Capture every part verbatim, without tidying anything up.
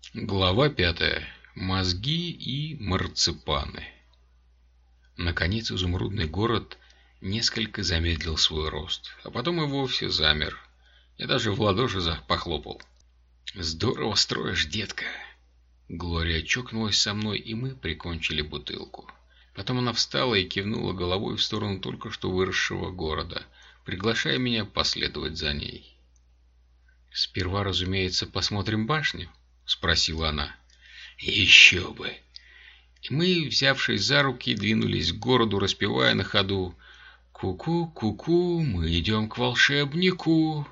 Глава пятая. Мозги и марципаны. Наконец изумрудный город несколько замедлил свой рост, а потом и вовсе замер. Я даже в ладоши похлопал. «Здорово строишь, детка!» Глория чокнулась со мной, и мы прикончили бутылку. Потом она встала и кивнула головой в сторону только что выросшего города, приглашая меня последовать за ней. «Сперва, разумеется, посмотрим башню?» — спросила она. «Еще бы!» И мы, взявшись за руки, двинулись к городу, распевая на ходу: «Ку-ку, ку-ку, мы идем к волшебнику».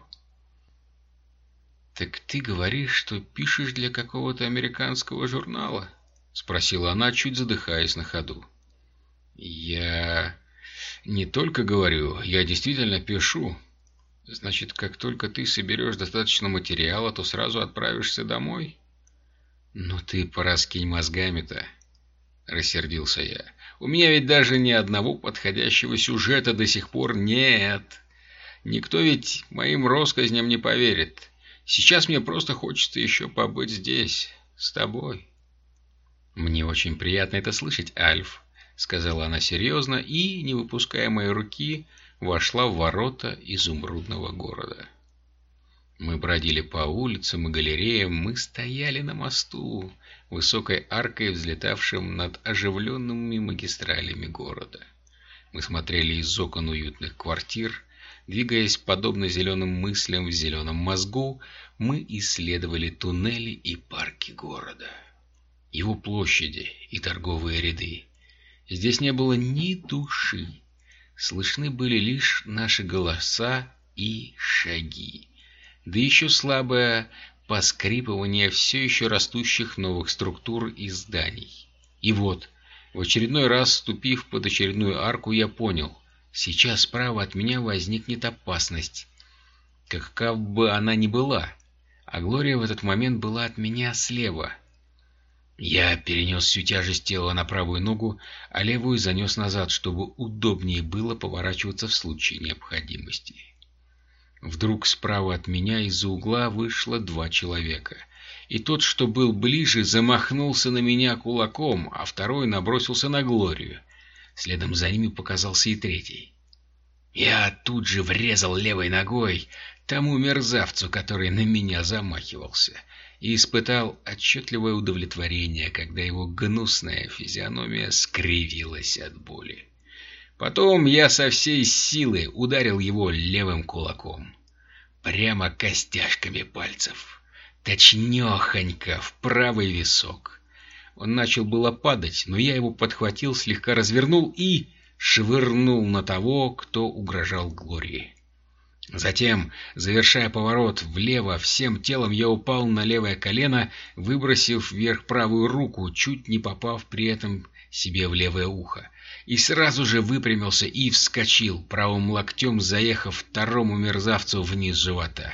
«Так ты говоришь, что пишешь для какого-то американского журнала?» — спросила она, чуть задыхаясь на ходу. «Я не только говорю, я действительно пишу. Значит, как только ты соберешь достаточно материала, то сразу отправишься домой?» «Ну ты пораскинь мозгами-то», — рассердился я. «У меня ведь даже ни одного подходящего сюжета до сих пор нет. Никто ведь моим россказням не поверит. Сейчас мне просто хочется еще побыть здесь, с тобой». «Мне очень приятно это слышать, Альф», — сказала она серьезно и, не выпуская моей руки, вошла в ворота изумрудного города. Мы бродили по улицам и галереям, мы стояли на мосту, высокой аркой, взлетавшим над оживленными магистралями города. Мы смотрели из окон уютных квартир. Двигаясь подобно зеленым мыслям в зеленом мозгу, мы исследовали туннели и парки города, его площади и торговые ряды. Здесь не было ни души. Слышны были лишь наши голоса и шаги, да еще слабое поскрипывание все еще растущих новых структур и зданий. И вот, в очередной раз ступив под очередную арку, я понял: сейчас справа от меня возникнет опасность, какова бы она ни была, а Глория в этот момент была от меня слева. Я перенес всю тяжесть тела на правую ногу, а левую занес назад, чтобы удобнее было поворачиваться в случае необходимости. Вдруг справа от меня из-за угла вышло два человека, и тот, что был ближе, замахнулся на меня кулаком, а второй набросился на Глорию. Следом за ними показался и третий. Я тут же врезал левой ногой тому мерзавцу, который на меня замахивался, и испытал отчетливое удовлетворение, когда его гнусная физиономия скривилась от боли. Потом я со всей силы ударил его левым кулаком, прямо костяшками пальцев, точнёхонько в правый висок. Он начал было падать, но я его подхватил, слегка развернул и швырнул на того, кто угрожал Глории. Затем, завершая поворот влево, всем телом я упал на левое колено, выбросив вверх правую руку, чуть не попав при этом себе в левое ухо, и сразу же выпрямился и вскочил, правым локтем заехав второму мерзавцу вниз живота.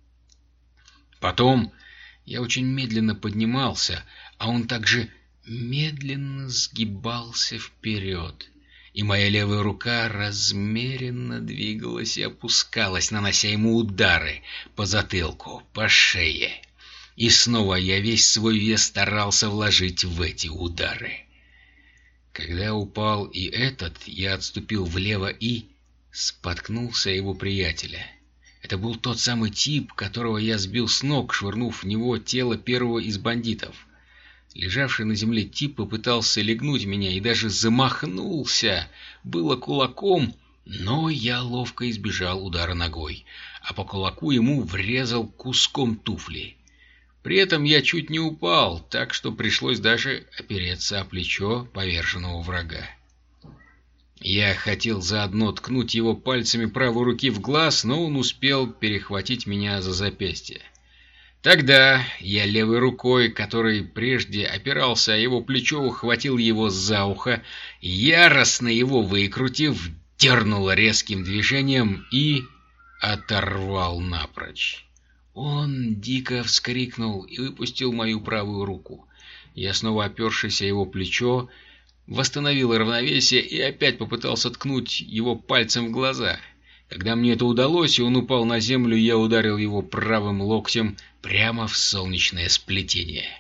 Потом я очень медленно поднимался, а он также медленно сгибался вперед, и моя левая рука размеренно двигалась и опускалась, нанося ему удары по затылку, по шее. И снова я весь свой вес старался вложить в эти удары. Когда упал и этот, я отступил влево и споткнулся о его приятеля. Это был тот самый тип, которого я сбил с ног, швырнув в него тело первого из бандитов. Лежавший на земле тип попытался легнуть меня и даже замахнулся было кулаком, но я ловко избежал удара ногой, а по кулаку ему врезал куском туфли. При этом я чуть не упал, так что пришлось даже опереться о плечо поверженного врага. Я хотел заодно ткнуть его пальцами правой руки в глаз, но он успел перехватить меня за запястье. Тогда я левой рукой, которой прежде опирался о его плечо, ухватил его за ухо, яростно его выкрутив, дернул резким движением и оторвал напрочь. Он дико вскрикнул и выпустил мою правую руку. Я, снова опершись о его плечо, восстановил равновесие и опять попытался ткнуть его пальцем в глаза. Когда мне это удалось, и он упал на землю, я ударил его правым локтем прямо в солнечное сплетение.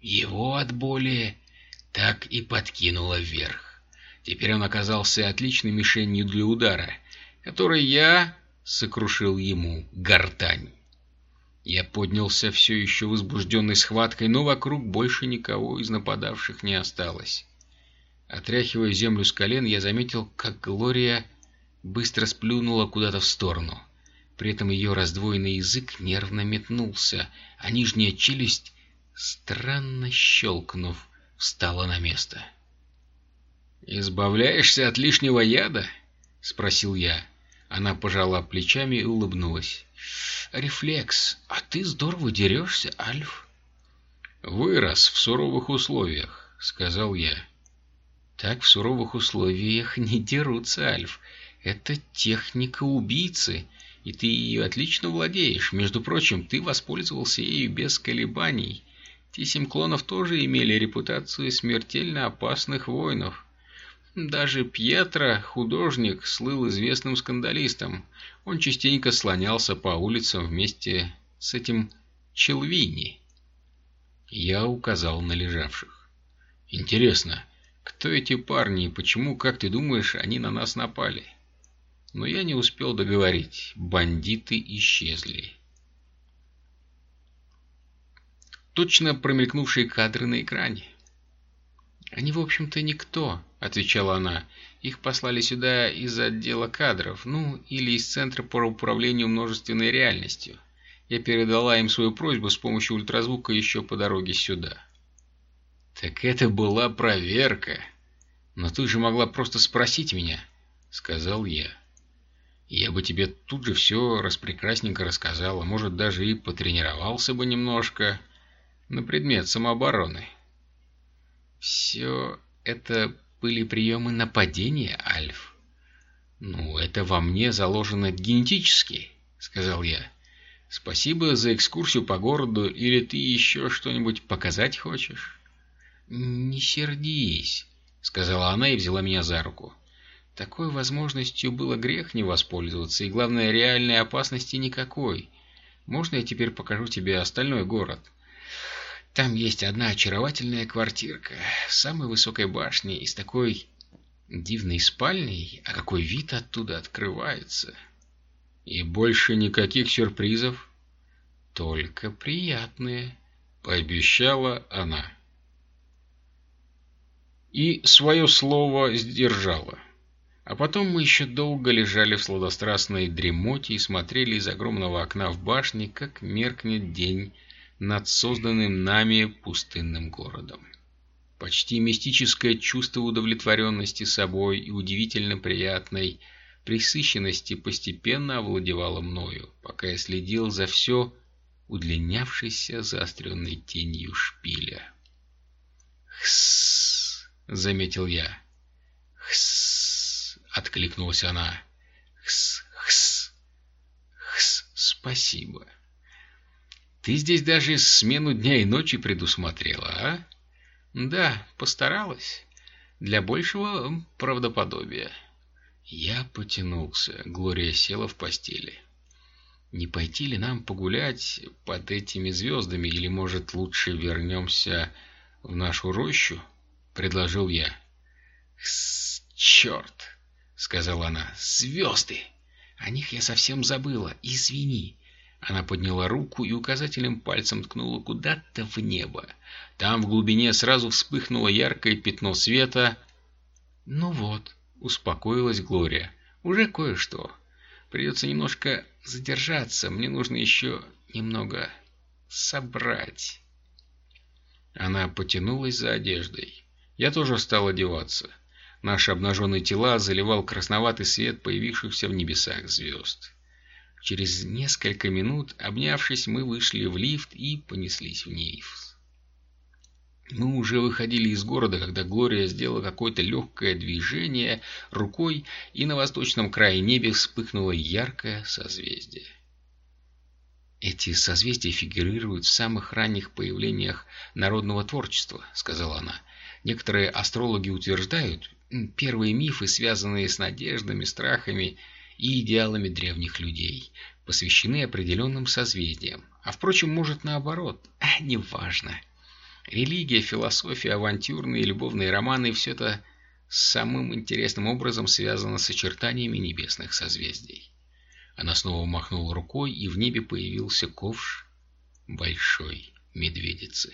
Его от боли так и подкинуло вверх. Теперь он оказался отличной мишенью для удара, который я сокрушил ему гортань. Я поднялся все еще возбужденной схваткой, но вокруг больше никого из нападавших не осталось. Отряхивая землю с колен, я заметил, как Глория быстро сплюнула куда-то в сторону. При этом ее раздвоенный язык нервно метнулся, а нижняя челюсть, странно щелкнув, встала на место. «Избавляешься от лишнего яда?» — спросил я. Она пожала плечами и улыбнулась. «Рефлекс. А ты здорово дерешься, Альф». «Вырос в суровых условиях», — сказал я. «Так в суровых условиях не дерутся, Альф. Это техника убийцы, и ты ее отлично владеешь. Между прочим, ты воспользовался ею без колебаний. Те семь клонов тоже имели репутацию смертельно опасных воинов. Даже Пьетро, художник, слыл известным скандалистом. Он частенько слонялся по улицам вместе с этим Челвини». Я указал на лежавших. «Интересно, кто эти парни и почему, как ты думаешь, они на нас напали?» Но я не успел договорить. Бандиты исчезли. Точно промелькнувшие кадры на экране. «Они, в общем-то, никто», — отвечала она. «Их послали сюда из отдела кадров, ну, или из Центра по управлению множественной реальностью. Я передала им свою просьбу с помощью ультразвука еще по дороге сюда». «Так это была проверка. Но ты же могла просто спросить меня», — сказал я. «Я бы тебе тут же все распрекрасненько рассказал, а может, даже и потренировался бы немножко на предмет самообороны». «Все это были приемы нападения, Альф?» «Ну, это во мне заложено генетически», — сказал я. «Спасибо за экскурсию по городу, или ты еще что-нибудь показать хочешь?» «Не сердись», — сказала она и взяла меня за руку. «Такой возможностью было грех не воспользоваться, и, главное, реальной опасности никакой. Можно я теперь покажу тебе остальной город? Там есть одна очаровательная квартирка с самой высокой башней и с такой дивной спальней, а какой вид оттуда открывается. И больше никаких сюрпризов?» «Только приятные», — пообещала она. И свое слово сдержала. А потом мы еще долго лежали в сладострастной дремоте и смотрели из огромного окна в башне, как меркнет день над созданным нами пустынным городом. Почти мистическое чувство удовлетворенности собой и удивительно приятной пресыщенности постепенно овладевало мною, пока я следил за все удлинявшейся заостренной тенью шпиля. «Хсс!» — заметил я. «Хсс!» — откликнулась она. «Хсс! Хсс! Хсс! Спасибо! Ты здесь даже смену дня и ночи предусмотрела, а?» «Да, постаралась. Для большего правдоподобия». Я потянулся. Глория села в постели. «Не пойти ли нам погулять под этими звездами, или, может, лучше вернемся в нашу рощу?» — предложил я. «Черт!» — сказала она. «Звезды! О них я совсем забыла. Извини». Она подняла руку и указательным пальцем ткнула куда-то в небо. Там в глубине сразу вспыхнуло яркое пятно света. «Ну вот», — успокоилась Глория, — «уже кое-что. Придется немножко задержаться. Мне нужно еще немного собрать». Она потянулась за одеждой. Я тоже стал одеваться. Наши обнаженные тела заливал красноватый свет появившихся в небесах звезд. Через несколько минут, обнявшись, мы вышли в лифт и понеслись вниз. Мы уже выходили из города, когда Глория сделала какое-то легкое движение рукой, и на восточном крае неба вспыхнуло яркое созвездие. «Эти созвездия фигурируют в самых ранних появлениях народного творчества», — сказала она. «Некоторые астрологи утверждают, первые мифы, связанные с надеждами, страхами и идеалами древних людей, посвящены определенным созвездиям. А впрочем, может, наоборот, а неважно. Религия, философия, авантюрные и любовные романы — все это самым интересным образом связано с очертаниями небесных созвездий. Она снова махнула рукой, и в небе появился ковш большой медведицы.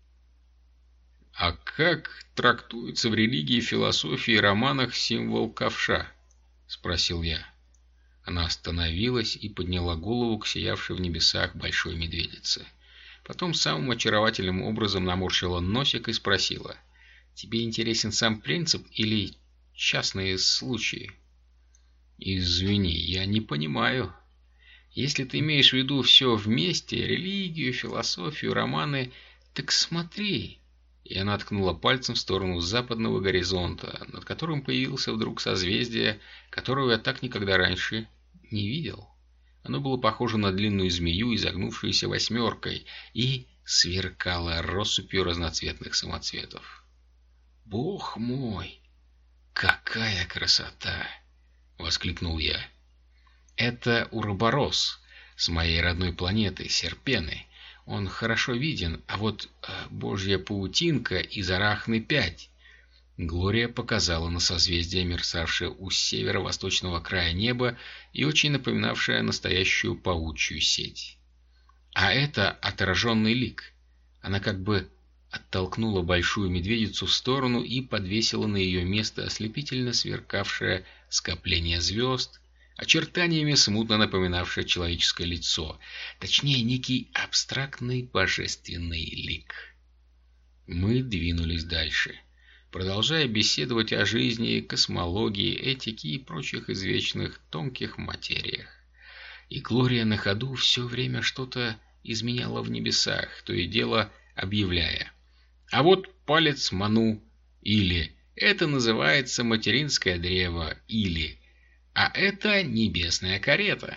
«А как трактуется в религии, философии и романах символ ковша?» — спросил я. Она остановилась и подняла голову к сиявшей в небесах большой медведице. Потом самым очаровательным образом наморщила носик и спросила: «Тебе интересен сам принцип или частные случаи?» «Извини, я не понимаю. Если ты имеешь в виду все вместе, религию, философию, романы, так смотри». И она ткнула пальцем в сторону западного горизонта, над которым появился вдруг созвездие, которого я так никогда раньше не видел. Оно было похоже на длинную змею, изогнувшуюся восьмеркой, и сверкало россыпью разноцветных самоцветов. «Бог мой, какая красота!» — воскликнул я. «Это Уроборос с моей родной планеты Серпены. Он хорошо виден, а вот э, божья паутинка из Арахны пять». Глория показала на созвездие, мерцавшее у северо-восточного края неба и очень напоминавшее настоящую паучью сеть. «А это отраженный лик». Она как бы оттолкнула большую медведицу в сторону и подвесила на ее место ослепительно сверкавшее скопление звезд, очертаниями смутно напоминавшее человеческое лицо, точнее, некий абстрактный божественный лик. Мы двинулись дальше, продолжая беседовать о жизни, космологии, этике и прочих извечных тонких материях. И Глория на ходу все время что-то изменяла в небесах, то и дело объявляя: «А вот палец Ману», или «Это называется материнское древо», или «А это небесная карета».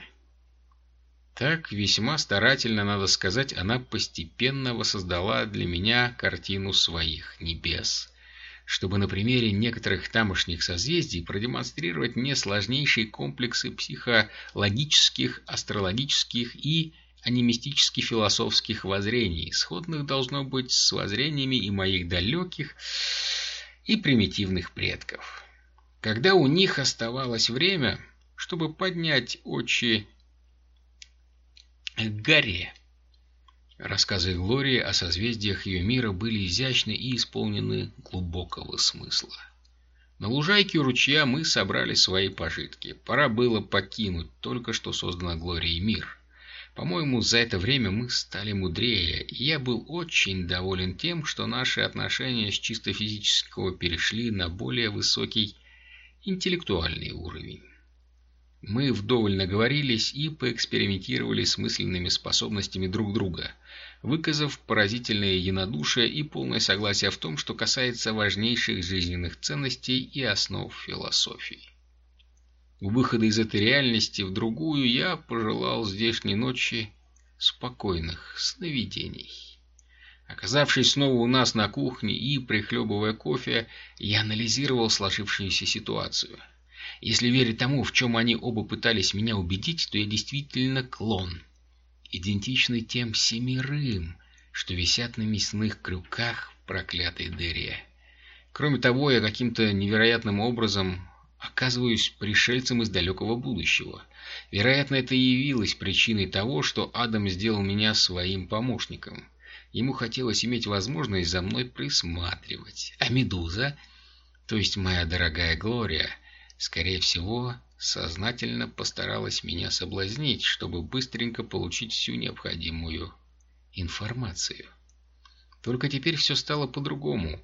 Так весьма старательно, надо сказать, она постепенно воссоздала для меня картину своих небес, чтобы на примере некоторых тамошних созвездий продемонстрировать мне сложнейшие комплексы психологических, астрологических и анимистически-философских воззрений, сходных, должно быть, с воззрениями и моих далеких и примитивных предков. Когда у них оставалось время, чтобы поднять очи к горе. Рассказы Глории о созвездиях ее мира были изящны и исполнены глубокого смысла. На лужайке у ручья мы собрали свои пожитки. Пора было покинуть только что созданный Глорией мир. По-моему, за это время мы стали мудрее, и я был очень доволен тем, что наши отношения с чисто физического перешли на более высокий интеллектуальный уровень. Мы вдоволь наговорились и поэкспериментировали с мысленными способностями друг друга, выказав поразительное единодушие и полное согласие в том, что касается важнейших жизненных ценностей и основ философии. У выхода из этой реальности в другую я пожелал здешней ночи спокойных сновидений. Оказавшись снова у нас на кухне и прихлебывая кофе, я анализировал сложившуюся ситуацию. Если верить тому, в чем они оба пытались меня убедить, то я действительно клон, идентичный тем семерым, что висят на мясных крюках в проклятой дыре. Кроме того, я каким-то невероятным образом оказываюсь пришельцем из далекого будущего. Вероятно, это и явилось причиной того, что Адам сделал меня своим помощником. Ему хотелось иметь возможность за мной присматривать. А Медуза, то есть моя дорогая Глория, скорее всего, сознательно постаралась меня соблазнить, чтобы быстренько получить всю необходимую информацию. Только теперь все стало по-другому,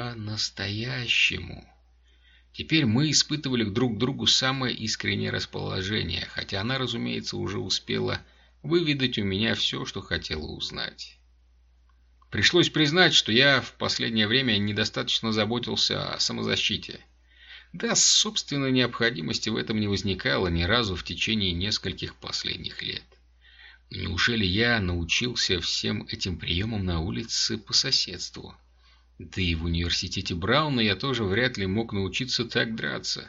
по-настоящему. Теперь мы испытывали друг к другу самое искреннее расположение, хотя она, разумеется, уже успела выведать у меня все, что хотела узнать. Пришлось признать, что я в последнее время недостаточно заботился о самозащите. Да, собственной необходимости в этом не возникало ни разу в течение нескольких последних лет. Но неужели я научился всем этим приемам на улице по соседству? Да и в университете Брауна я тоже вряд ли мог научиться так драться.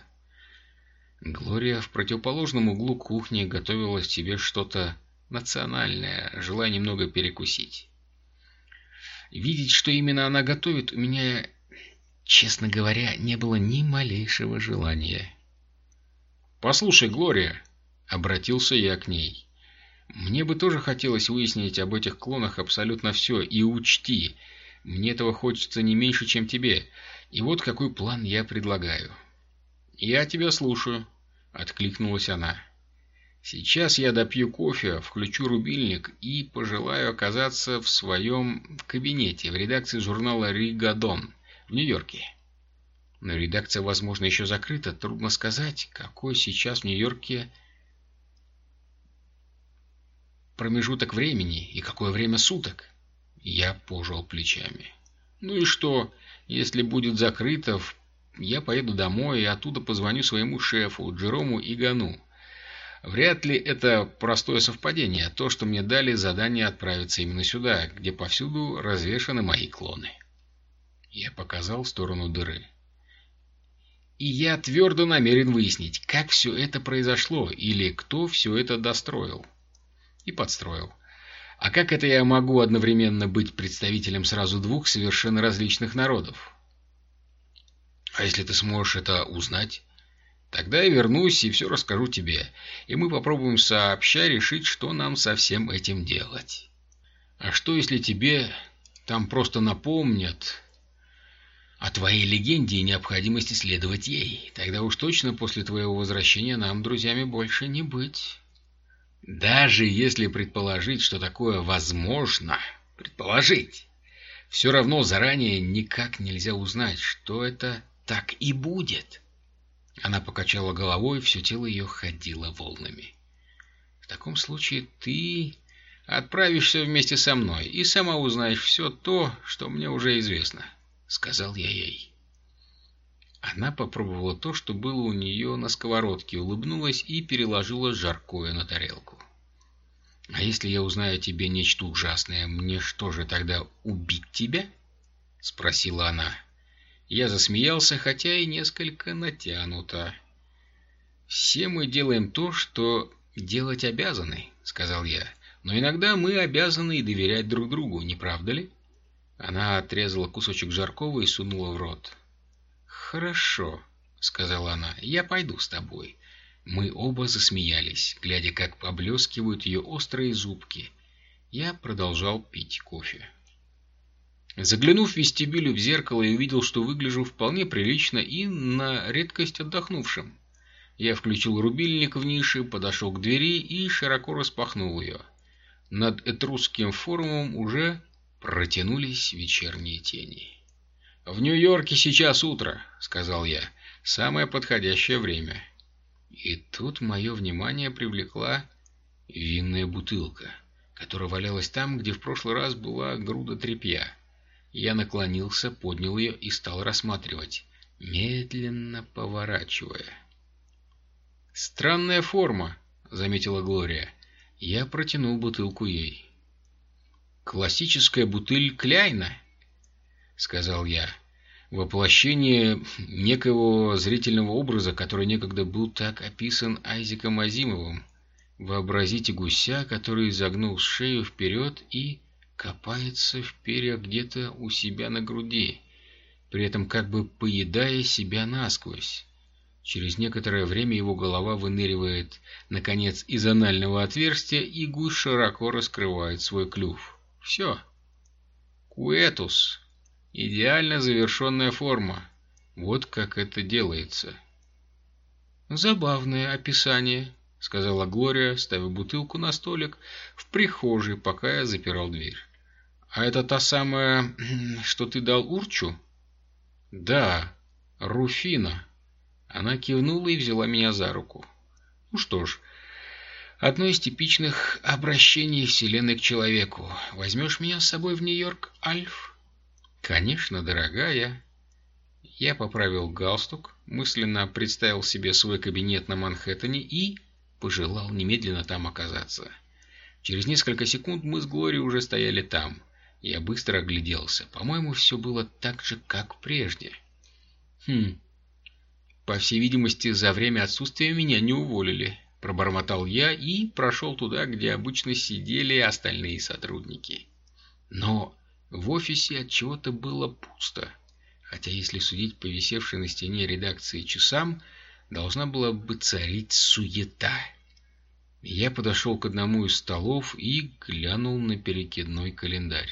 Глория в противоположном углу кухни готовила себе что-то национальное, желая немного перекусить. Видеть, что именно она готовит, у меня, честно говоря, не было ни малейшего желания. «Послушай, Глория», — обратился я к ней, — «мне бы тоже хотелось выяснить об этих клонах абсолютно все, и учти, мне этого хочется не меньше, чем тебе, и вот какой план я предлагаю». «Я тебя слушаю», — откликнулась она. «Сейчас я допью кофе, включу рубильник и пожелаю оказаться в своем кабинете в редакции журнала «Ригадон» в Нью-Йорке. Но редакция, возможно, еще закрыта. Трудно сказать, какой сейчас в Нью-Йорке промежуток времени и какое время суток». Я пожал плечами. «Ну и что, если будет закрыто, я поеду домой и оттуда позвоню своему шефу, Джерому Игану. Вряд ли это простое совпадение, то, что мне дали задание отправиться именно сюда, где повсюду развешаны мои клоны». Я показал в сторону дыры. «И я твердо намерен выяснить, как все это произошло или кто все это достроил и подстроил. А как это я могу одновременно быть представителем сразу двух совершенно различных народов? А если ты сможешь это узнать, тогда я вернусь и все расскажу тебе, и мы попробуем сообща решить, что нам со всем этим делать. А что, если тебе там просто напомнят о твоей легенде и необходимости следовать ей? Тогда уж точно после твоего возвращения нам друзьями больше не быть. Даже если предположить, что такое возможно, предположить, все равно заранее никак нельзя узнать, что это так и будет». Она покачала головой, все тело ее ходило волнами. «В таком случае ты отправишься вместе со мной и сама узнаешь все то, что мне уже известно», — сказал я ей. Она попробовала то, что было у нее на сковородке, улыбнулась и переложила жаркое на тарелку. «А если я узнаю о тебе нечто ужасное, мне что же тогда, убить тебя?» — спросила она. Я засмеялся, хотя и несколько натянуто. «Все мы делаем то, что делать обязаны», — сказал я. «Но иногда мы обязаны и доверять друг другу, не правда ли?» Она отрезала кусочек жаркого и сунула в рот. «Хорошо», — сказала она, — «я пойду с тобой». Мы оба засмеялись, глядя, как поблескивают ее острые зубки. Я продолжал пить кофе. Заглянув в вестибюль в зеркало, я увидел, что выгляжу вполне прилично и на редкость отдохнувшим. Я включил рубильник в нише, подошел к двери и широко распахнул ее. Над Этрусским форумом уже протянулись вечерние тени. «В Нью-Йорке сейчас утро», — сказал я, — «самое подходящее время». И тут мое внимание привлекла винная бутылка, которая валялась там, где в прошлый раз была груда тряпья. Я наклонился, поднял ее и стал рассматривать, медленно поворачивая. «Странная форма», — заметила Глория. Я протянул бутылку ей. «Классическая бутыль Кляйна», — сказал я. «Воплощение некого зрительного образа, который некогда был так описан Айзеком Азимовым. Вообразите гуся, который загнул шею вперед и копается в перьях где-то у себя на груди, при этом как бы поедая себя насквозь. Через некоторое время его голова выныривает, наконец, из анального отверстия, и гусь широко раскрывает свой клюв. Все. Куэтус. Идеально завершенная форма. Вот как это делается». «Забавное описание», — сказала Глория, ставя бутылку на столик в прихожей, пока я запирал дверь. «А это та самая, что ты дал Урчу?» «Да, Руфина». Она кивнула и взяла меня за руку. «Ну что ж, одно из типичных обращений Вселенной к человеку. Возьмешь меня с собой в Нью-Йорк, Альф?» «Конечно, дорогая». Я поправил галстук, мысленно представил себе свой кабинет на Манхэттене и пожелал немедленно там оказаться. Через несколько секунд мы с Глорией уже стояли там. Я быстро огляделся. По-моему, все было так же, как прежде. «Хм... По всей видимости, за время отсутствия меня не уволили», — пробормотал я и прошел туда, где обычно сидели остальные сотрудники. «Но В офисе от чего-то было пусто, хотя, если судить по висевшей на стене редакции часам, должна была бы царить суета. Я подошел к одному из столов и глянул на перекидной календарь.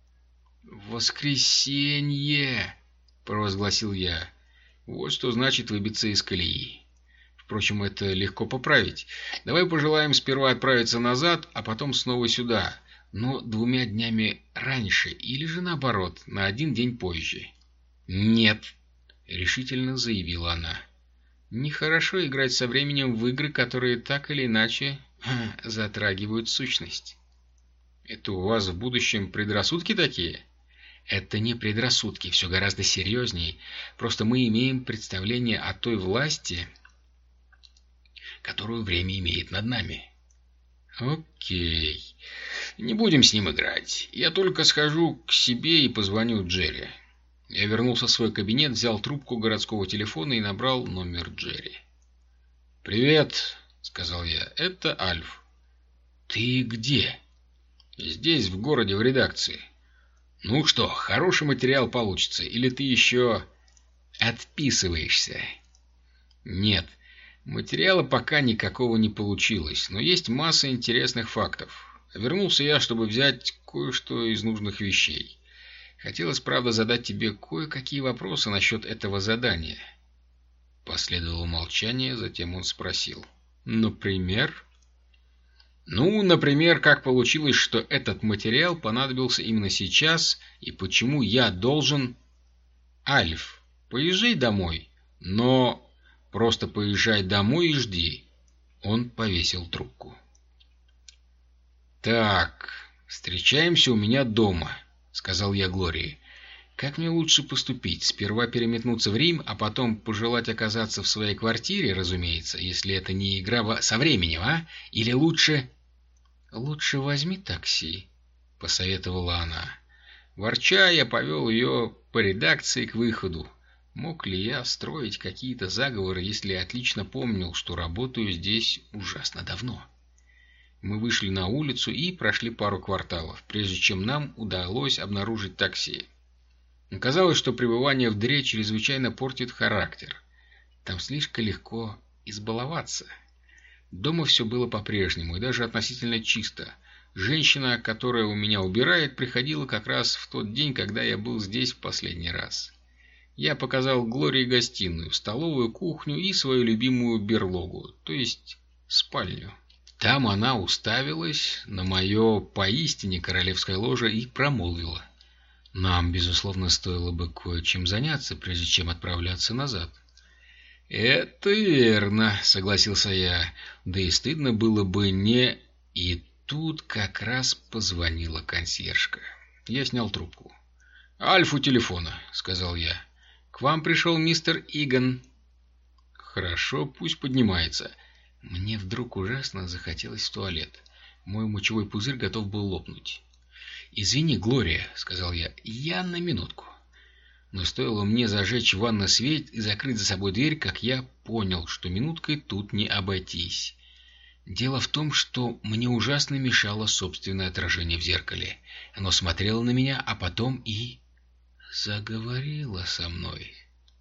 «Воскресенье!» — провозгласил я. «Вот что значит выбиться из колеи. Впрочем, это легко поправить. Давай пожелаем сперва отправиться назад, а потом снова сюда, но двумя днями раньше, или же наоборот, на один день позже». «Нет», — решительно заявила она. «Нехорошо играть со временем в игры, которые так или иначе ха, затрагивают сущность». «Это у вас в будущем предрассудки такие?» «Это не предрассудки, все гораздо серьезнее. Просто мы имеем представление о той власти, которую время имеет над нами». «Окей. Не будем с ним играть. Я только схожу к себе и позвоню Джерри». Я вернулся в свой кабинет, взял трубку городского телефона и набрал номер Джерри. «Привет», — сказал я, — «это Альф». «Ты где?» «Здесь, в городе, в редакции». «Ну что, хороший материал получится, или ты еще отписываешься?» «Нет, материала пока никакого не получилось, но есть масса интересных фактов. Вернулся я, чтобы взять кое-что из нужных вещей. Хотелось, правда, задать тебе кое-какие вопросы насчет этого задания». Последовало молчание, затем он спросил. «Например?» «Ну, например, как получилось, что этот материал понадобился именно сейчас, и почему я должен...» «Альф, поезжай домой, но просто поезжай домой и жди». Он повесил трубку. «Так, встречаемся у меня дома», — сказал я Глории. «Как мне лучше поступить? Сперва переметнуться в Рим, а потом пожелать оказаться в своей квартире, разумеется, если это не игра со временем, а? Или лучше...» «Лучше возьми такси», — посоветовала она. Ворча, я повел ее по редакции к выходу. Мог ли я строить какие-то заговоры, если отлично помнил, что работаю здесь ужасно давно? Мы вышли на улицу и прошли пару кварталов, прежде чем нам удалось обнаружить такси. Оказалось, что пребывание в дыре чрезвычайно портит характер. Там слишком легко избаловаться. Дома все было по-прежнему и даже относительно чисто. Женщина, которая у меня убирает, приходила как раз в тот день, когда я был здесь в последний раз. Я показал Глории гостиную, столовую, кухню и свою любимую берлогу, то есть спальню. Там она уставилась на мое поистине королевское ложе и промолвила: «Нам, безусловно, стоило бы кое-чем заняться, прежде чем отправляться назад». «Это верно», — согласился я. «Да и стыдно было бы не...» И тут как раз позвонила консьержка. Я снял трубку. «Альф у телефона», — сказал я. «К вам пришел мистер Иган». «Хорошо, пусть поднимается». Мне вдруг ужасно захотелось в туалет. Мой мочевой пузырь готов был лопнуть. «Извини, Глория», — сказал я, — «я на минутку». Но стоило мне зажечь в ванной свет и закрыть за собой дверь, как я понял, что минуткой тут не обойтись. Дело в том, что мне ужасно мешало собственное отражение в зеркале. Оно смотрело на меня, а потом и... заговорило со мной.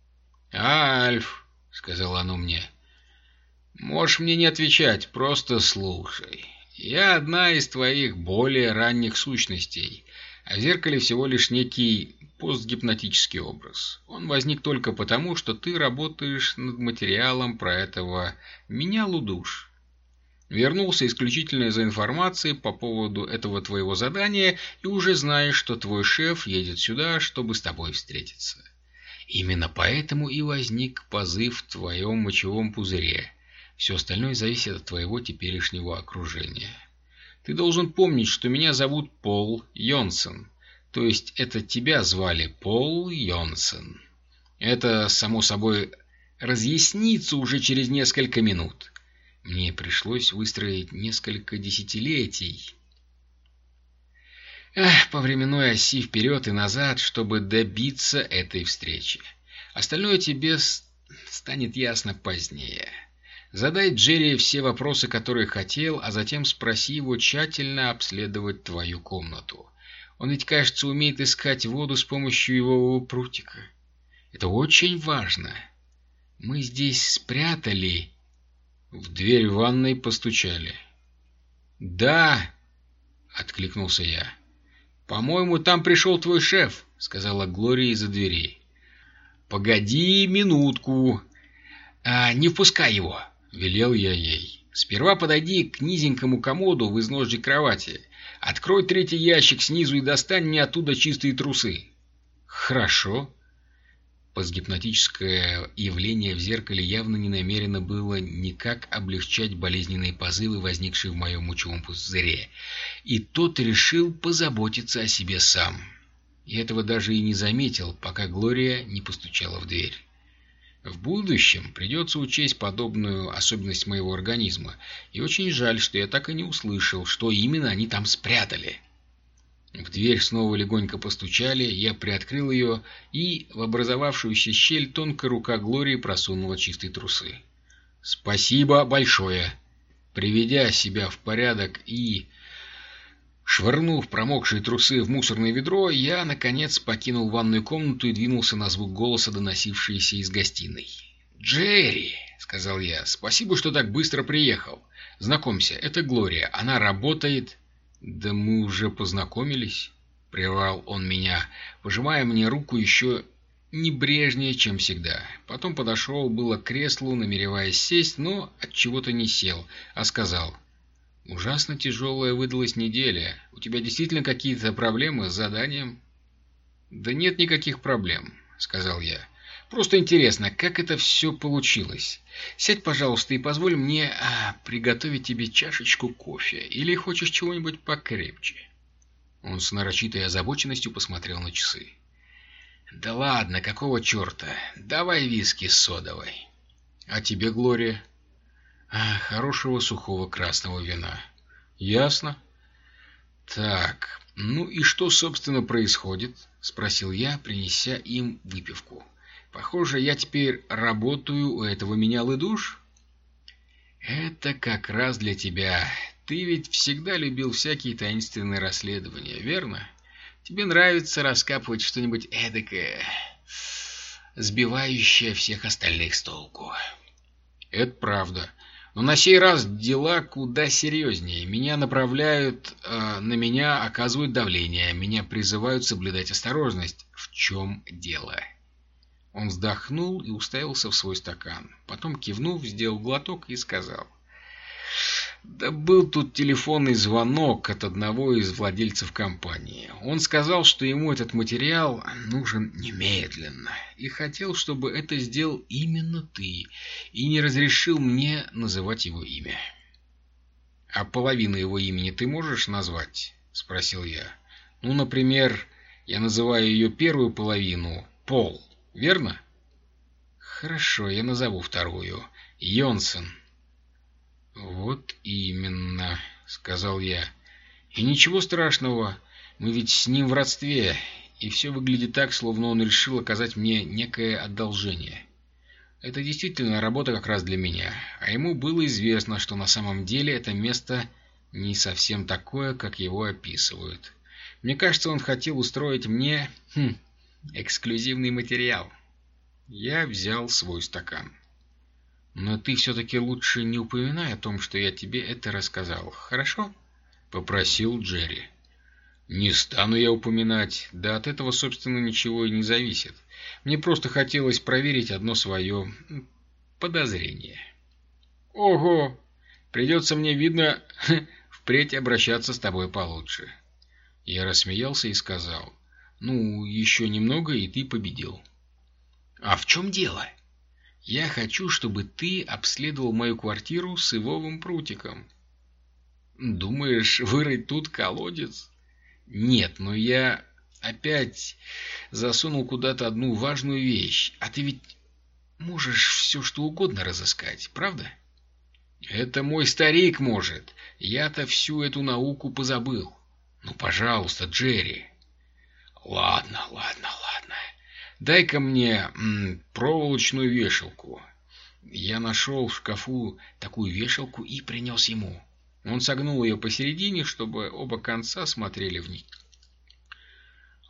«Альф», — сказала оно мне, — «можешь мне не отвечать, просто слушай. Я одна из твоих более ранних сущностей, а в зеркале всего лишь некий постгипнотический образ. Он возник только потому, что ты работаешь над материалом про этого меня лудуш. Вернулся исключительно из-за информации по поводу этого твоего задания и уже знаешь, что твой шеф едет сюда, чтобы с тобой встретиться. Именно поэтому и возник позыв в твоем мочевом пузыре. Все остальное зависит от твоего теперешнего окружения. Ты должен помнить, что меня зовут Пол Йонсон. То есть это тебя звали Пол Йонсон. Это, само собой, разъяснится уже через несколько минут. Мне пришлось выстроить несколько десятилетий эх, по временной оси вперед и назад, чтобы добиться этой встречи. Остальное тебе станет ясно позднее. Задай Джерри все вопросы, которые хотел, а затем спроси его тщательно обследовать твою комнату. Он ведь, кажется, умеет искать воду с помощью его прутика. Это очень важно. Мы здесь спрятали...» В дверь ванной постучали. «Да!» — откликнулся я. «По-моему, там пришел твой шеф», — сказала Глория из-за дверей. «Погоди минутку. А, не впускай его», — велел я ей. «Сперва подойди к низенькому комоду в изножье кровати. Открой третий ящик снизу и достань мне оттуда чистые трусы». «Хорошо». Постгипнотическое явление в зеркале явно не намерено было никак облегчать болезненные позывы, возникшие в моем мочевом пузыре, и тот решил позаботиться о себе сам. Я этого даже и не заметил, пока Глория не постучала в дверь. В будущем придется учесть подобную особенность моего организма, и очень жаль, что я так и не услышал, что именно они там спрятали. В дверь снова легонько постучали, я приоткрыл ее, и в образовавшуюся щель тонкая рука Глории просунула чистые трусы. «Спасибо большое!» Приведя себя в порядок и швырнув промокшие трусы в мусорное ведро, я, наконец, покинул ванную комнату и двинулся на звук голоса, доносившийся из гостиной. «Джерри!» — сказал я. «Спасибо, что так быстро приехал. Знакомься, это Глория. Она работает...» «Да мы уже познакомились», — прервал он меня, пожимая мне руку еще небрежнее, чем всегда. Потом подошел было к креслу, намереваясь сесть, но отчего-то не сел, а сказал: «Ужасно тяжелая выдалась неделя. У тебя действительно какие-то проблемы с заданием?» «Да нет никаких проблем», — сказал я. «Просто интересно, как это все получилось. Сядь, пожалуйста, и позволь мне а, приготовить тебе чашечку кофе. Или хочешь чего-нибудь покрепче?» Он с нарочитой озабоченностью посмотрел на часы. «Да ладно, какого черта? Давай виски с содовой». «А тебе, Глория?» а, «Хорошего сухого красного вина». «Ясно». «Так, ну и что, собственно, происходит?» — спросил я, принеся им выпивку. «Похоже, я теперь работаю у этого менялы душ?» «Это как раз для тебя. Ты ведь всегда любил всякие таинственные расследования, верно? Тебе нравится раскапывать что-нибудь эдакое, сбивающее всех остальных с толку». «Это правда. Но на сей раз дела куда серьезнее. Меня направляют, э, на меня оказывают давление, меня призывают соблюдать осторожность. В чем дело?» Он вздохнул и уставился в свой стакан. Потом, кивнув, сделал глоток и сказал: «Да был тут телефонный звонок от одного из владельцев компании. Он сказал, что ему этот материал нужен немедленно, и хотел, чтобы это сделал именно ты, и не разрешил мне называть его имя». «А половину его имени ты можешь назвать?» — спросил я. «Ну, например, я называю ее первую половину Пол. Верно?» «Хорошо, я назову вторую. Йонсон». «Вот именно», — сказал я. «И ничего страшного, мы ведь с ним в родстве, и все выглядит так, словно он решил оказать мне некое одолжение. Это действительно работа как раз для меня, а ему было известно, что на самом деле это место не совсем такое, как его описывают. Мне кажется, он хотел устроить мне хм, эксклюзивный материал». Я взял свой стакан. «Но ты все-таки лучше не упоминай о том, что я тебе это рассказал, хорошо?» — попросил Джерри. «Не стану я упоминать. Да от этого, собственно, ничего и не зависит. Мне просто хотелось проверить одно свое подозрение». «Ого! Придется мне, видно, впредь обращаться с тобой получше». Я рассмеялся и сказал: «Ну, еще немного, и ты победил». «А в чем дело?» «Я хочу, чтобы ты обследовал мою квартиру с ивовым прутиком». «Думаешь, вырыть тут колодец?» «Нет, но я опять засунул куда-то одну важную вещь, а ты ведь можешь все что угодно разыскать, правда?» «Это мой старик может. Я-то всю эту науку позабыл. Ну, пожалуйста, Джерри». «Ладно, ладно, ладно. Дай-ка мне м, проволочную вешалку». Я нашел в шкафу такую вешалку и принес ему. Он согнул ее посередине, чтобы оба конца смотрели вниз.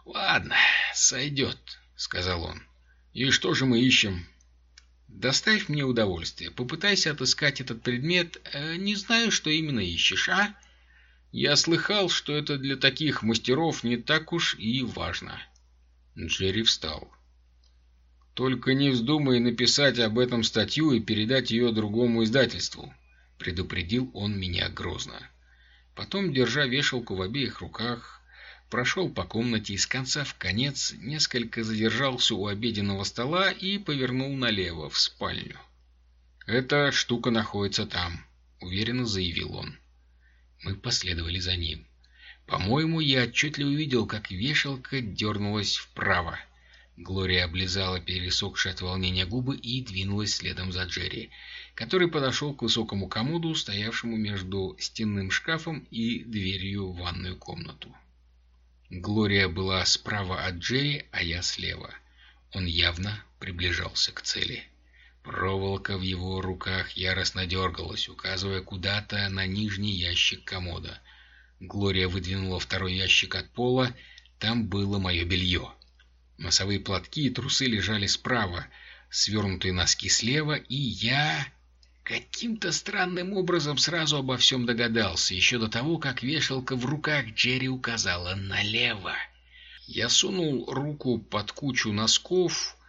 «Ладно, сойдет», — сказал он. «И что же мы ищем?» «Доставь мне удовольствие. Попытайся отыскать этот предмет. Э, не знаю, что именно ищешь, а? Я слыхал, что это для таких мастеров не так уж и важно». Джерри встал. «Только не вздумай написать об этом статью и передать ее другому издательству», — предупредил он меня грозно. Потом, держа вешалку в обеих руках, прошел по комнате и с конца в конец несколько задержался у обеденного стола и повернул налево, в спальню. «Эта штука находится там», — уверенно заявил он. Мы последовали за ним. По-моему, я отчетливо увидел, как вешалка дернулась вправо. Глория облизала пересохшие от волнения губы и двинулась следом за Джерри, который подошел к высокому комоду, стоявшему между стенным шкафом и дверью в ванную комнату. Глория была справа от Джерри, а я слева. Он явно приближался к цели. Проволока в его руках яростно дергалась, указывая куда-то на нижний ящик комода. Глория выдвинула второй ящик от пола. Там было мое белье. Носовые платки и трусы лежали справа, свернутые носки слева, и я каким-то странным образом сразу обо всем догадался, еще до того, как вешалка в руках Джерри указала налево. Я сунул руку под кучу носков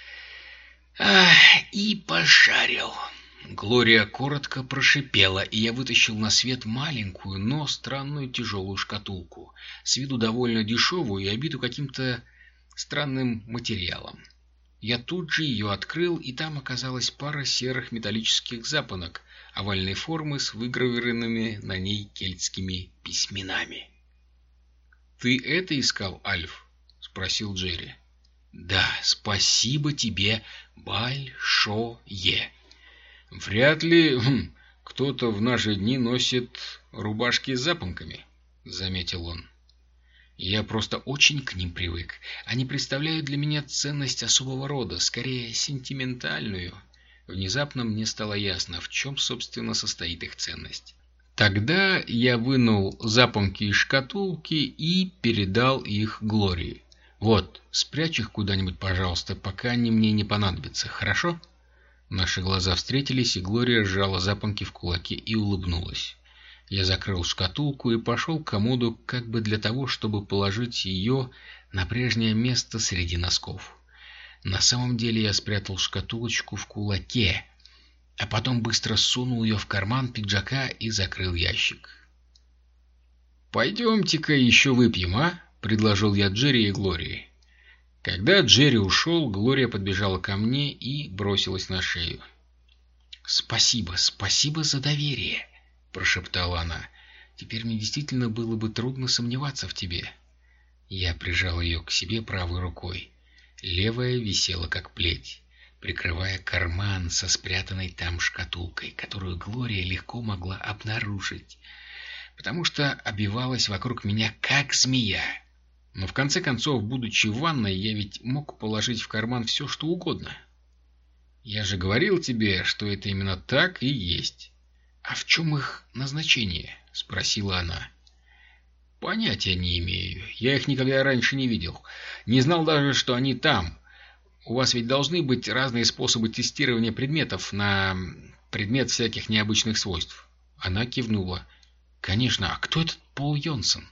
ах, и пошарил. Глория коротко прошипела, и я вытащил на свет маленькую, но странную тяжелую шкатулку, с виду довольно дешевую и обитую каким-то странным материалом. Я тут же ее открыл, и там оказалась пара серых металлических запонок овальной формы с выгравированными на ней кельтскими письменами. «Ты это искал, Альф?» — спросил Джерри. «Да, спасибо тебе большое. Вряд ли хм, кто-то в наши дни носит рубашки с запонками», — заметил он. «Я просто очень к ним привык. Они представляют для меня ценность особого рода, скорее сентиментальную». Внезапно мне стало ясно, в чем, собственно, состоит их ценность. Тогда я вынул запонки из шкатулки и передал их Глории. «Вот, спрячь их куда-нибудь, пожалуйста, пока они мне не понадобятся, хорошо?» Наши глаза встретились, и Глория сжала запонки в кулаке и улыбнулась. Я закрыл шкатулку и пошел к комоду как бы для того, чтобы положить ее на прежнее место среди носков. На самом деле я спрятал шкатулочку в кулаке, а потом быстро сунул ее в карман пиджака и закрыл ящик. «Пойдемте-ка еще выпьем, а?» — предложил я Джерри и Глории. Когда Джерри ушел, Глория подбежала ко мне и бросилась на шею. «Спасибо, спасибо за доверие», — прошептала она. «Теперь мне действительно было бы трудно сомневаться в тебе». Я прижал ее к себе правой рукой. Левая висела как плеть, прикрывая карман со спрятанной там шкатулкой, которую Глория легко могла обнаружить, потому что обвивалась вокруг меня как змея. Но в конце концов, будучи в ванной, я ведь мог положить в карман все, что угодно. «Я же говорил тебе, что это именно так и есть». «А в чем их назначение?» — спросила она. «Понятия не имею. Я их никогда раньше не видел. Не знал даже, что они там. У вас ведь должны быть разные способы тестирования предметов на предмет всяких необычных свойств». Она кивнула. «Конечно. А кто этот Пол Йонсон?»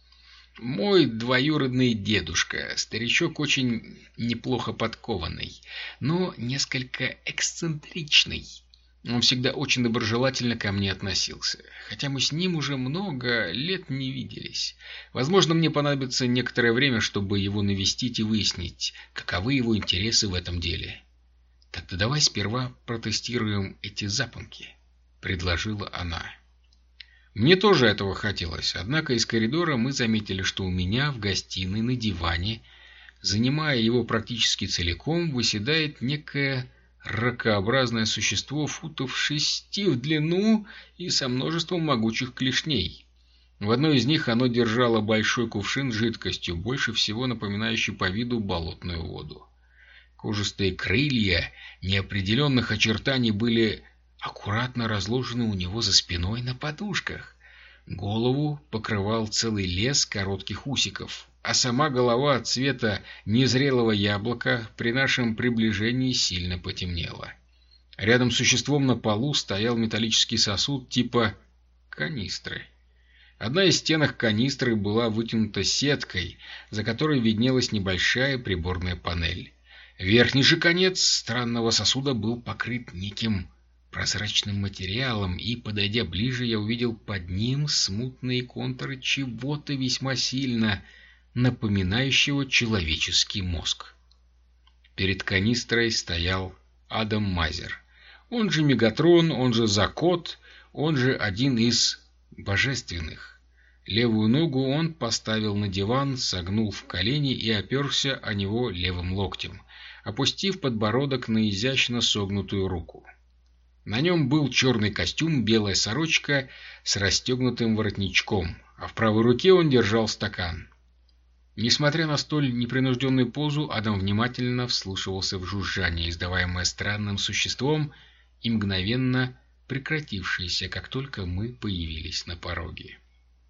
«Мой двоюродный дедушка. Старичок очень неплохо подкованный, но несколько эксцентричный. Он всегда очень доброжелательно ко мне относился, хотя мы с ним уже много лет не виделись. Возможно, мне понадобится некоторое время, чтобы его навестить и выяснить, каковы его интересы в этом деле». «Тогда давай сперва протестируем эти запонки», — предложила она. Мне тоже этого хотелось, однако из коридора мы заметили, что у меня в гостиной на диване, занимая его практически целиком, выседает некое ракообразное существо футов шести в длину и со множеством могучих клешней. В одной из них оно держало большой кувшин с жидкостью, больше всего напоминающий по виду болотную воду. Кожистые крылья неопределенных очертаний были аккуратно разложены у него за спиной на подушках. Голову покрывал целый лес коротких усиков, а сама голова цвета незрелого яблока при нашем приближении сильно потемнела. Рядом с существом на полу стоял металлический сосуд типа канистры. Одна из стенок канистры была вытянута сеткой, за которой виднелась небольшая приборная панель. Верхний же конец странного сосуда был покрыт неким прозрачным материалом, и, подойдя ближе, я увидел под ним смутные контуры чего-то весьма сильно напоминающего человеческий мозг. Перед канистрой стоял Адам Мазер. Он же Мегатрон, он же Закот, он же один из божественных. Левую ногу он поставил на диван, согнул в колени и оперся о него левым локтем, опустив подбородок на изящно согнутую руку. На нем был черный костюм, белая сорочка с расстегнутым воротничком, а в правой руке он держал стакан. Несмотря на столь непринужденную позу, Адам внимательно вслушивался в жужжание, издаваемое странным существом, и мгновенно прекратившееся, как только мы появились на пороге.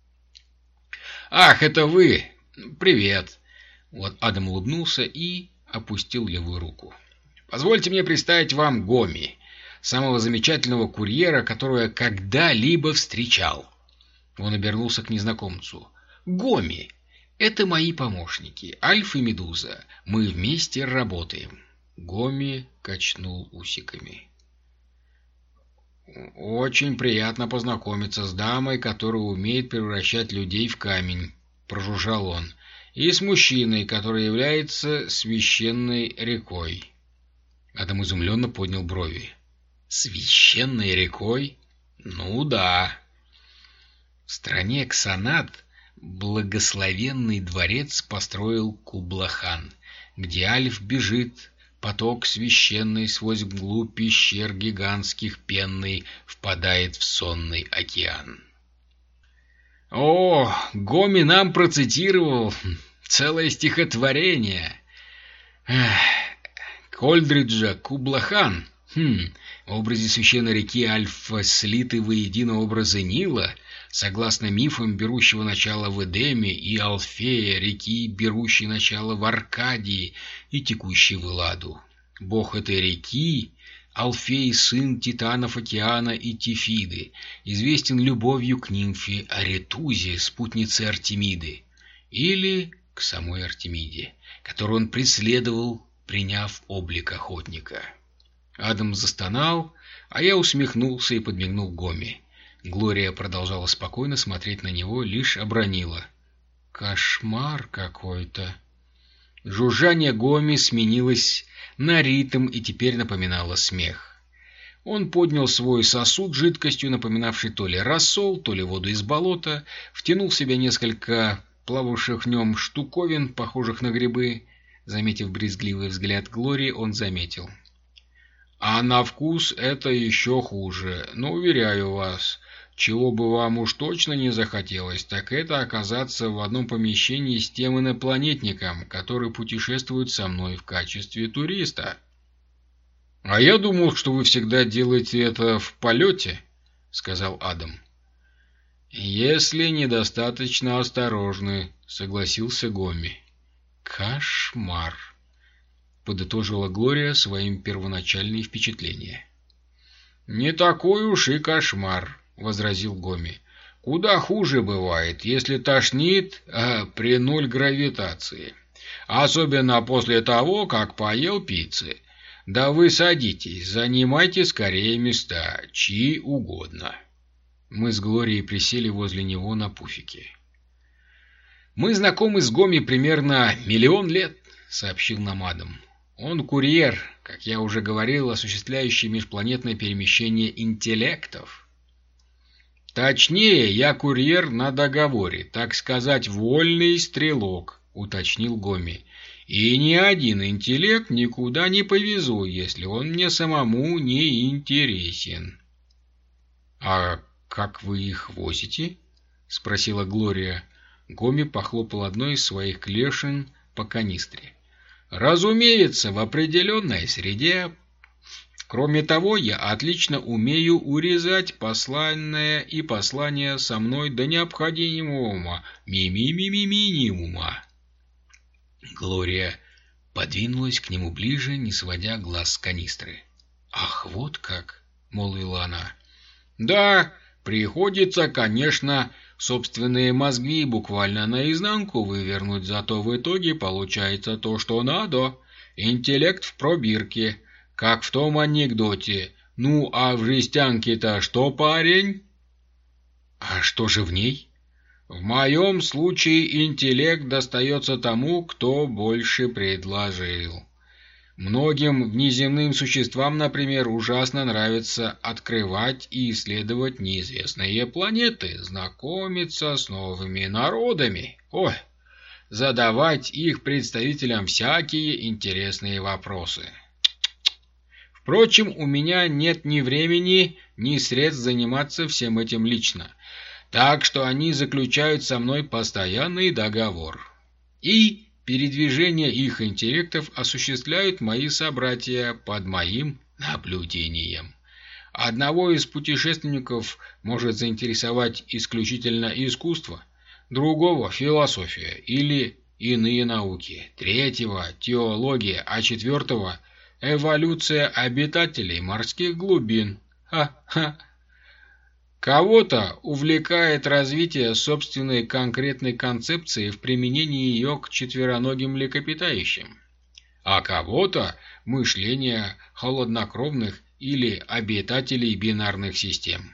«Ах, это вы! Привет!» Вот Адам улыбнулся и опустил левую руку. «Позвольте мне представить вам Гоми, самого замечательного курьера, которого я когда-либо встречал». Он обернулся к незнакомцу. «Гоми! Это мои помощники, Альф и Медуза. Мы вместе работаем». Гоми качнул усиками. «Очень приятно познакомиться с дамой, которая умеет превращать людей в камень», — прожужжал он, — «и с мужчиной, который является священной рекой». Адам изумленно поднял брови. «Священной рекой? Ну да». В стране Ксанат благословенный дворец построил Кублахан, где Альф бежит, поток священный сквозь вглубь пещер гигантских пенный впадает в сонный океан. О, Гоми нам процитировал целое стихотворение. Эх, Кольдриджа Кублахан. Хм, в образе священной реки Альфа слиты воедино образы Нила, согласно мифам, берущего начало в Эдеме, и Алфея, реки, берущей начало в Аркадии и текущей в Элладу. Бог этой реки, Алфей, сын титанов океана и Тифиды, известен любовью к нимфе Аретузе, спутнице Артемиды, или к самой Артемиде, которую он преследовал, приняв облик охотника. Адам застонал, а я усмехнулся и подмигнул Гоми. Глория продолжала спокойно смотреть на него, лишь обронила: «Кошмар какой-то». Жужжание Гоми сменилось на ритм и теперь напоминало смех. Он поднял свой сосуд жидкостью, напоминавшей то ли рассол, то ли воду из болота, втянул в себя несколько плававших в нем штуковин, похожих на грибы. Заметив брезгливый взгляд Глории, он заметил: «А на вкус это еще хуже, но, уверяю вас, чего бы вам уж точно не захотелось, так это оказаться в одном помещении с тем инопланетником, который путешествует со мной в качестве туриста». «А я думал, что вы всегда делаете это в полете», — сказал Адам. «Если недостаточно осторожны», — согласился Гоми. «Кошмар», — подытожила Глория своим первоначальные впечатления. «Не такой уж и кошмар», — возразил Гоми. «Куда хуже бывает, если тошнит а, при ноль гравитации. Особенно после того, как поел пиццы. Да вы садитесь, занимайте скорее места, чьи угодно». Мы с Глорией присели возле него на пуфике. «Мы знакомы с Гоми примерно миллион лет», — сообщил нам Адам. «Он курьер, как я уже говорил, осуществляющий межпланетное перемещение интеллектов». «Точнее, я курьер на договоре, так сказать, вольный стрелок», — уточнил Гоми. «И ни один интеллект никуда не повезу, если он мне самому не интересен». «А как вы их возите?» — спросила Глория. Гоми похлопал одной из своих клешин по канистре. «Разумеется, в определенной среде. Кроме того, я отлично умею урезать послание и послание со мной до необходимого ми-ми-ми-ми-минимума». Глория подвинулась к нему ближе, не сводя глаз с канистры. «Ах, вот как!» — молвила она. «Да, приходится, конечно, собственные мозги буквально наизнанку вывернуть, зато в итоге получается то, что надо. Интеллект в пробирке, как в том анекдоте. Ну, а в жестянке-то что, парень?» «А что же в ней?» «В моем случае интеллект достается тому, кто больше предложил. Многим внеземным существам, например, ужасно нравится открывать и исследовать неизвестные планеты, знакомиться с новыми народами, ой, задавать их представителям всякие интересные вопросы. Впрочем, у меня нет ни времени, ни средств заниматься всем этим лично, так что они заключают со мной постоянный договор. И передвижение их интеллектов осуществляют мои собратья под моим наблюдением. Одного из путешественников может заинтересовать исключительно искусство, другого – философия или иные науки, третьего – теология, а четвертого – эволюция обитателей морских глубин. Ха-ха! Кого-то увлекает развитие собственной конкретной концепции в применении ее к четвероногим млекопитающим, а кого-то мышление холоднокровных или обитателей бинарных систем.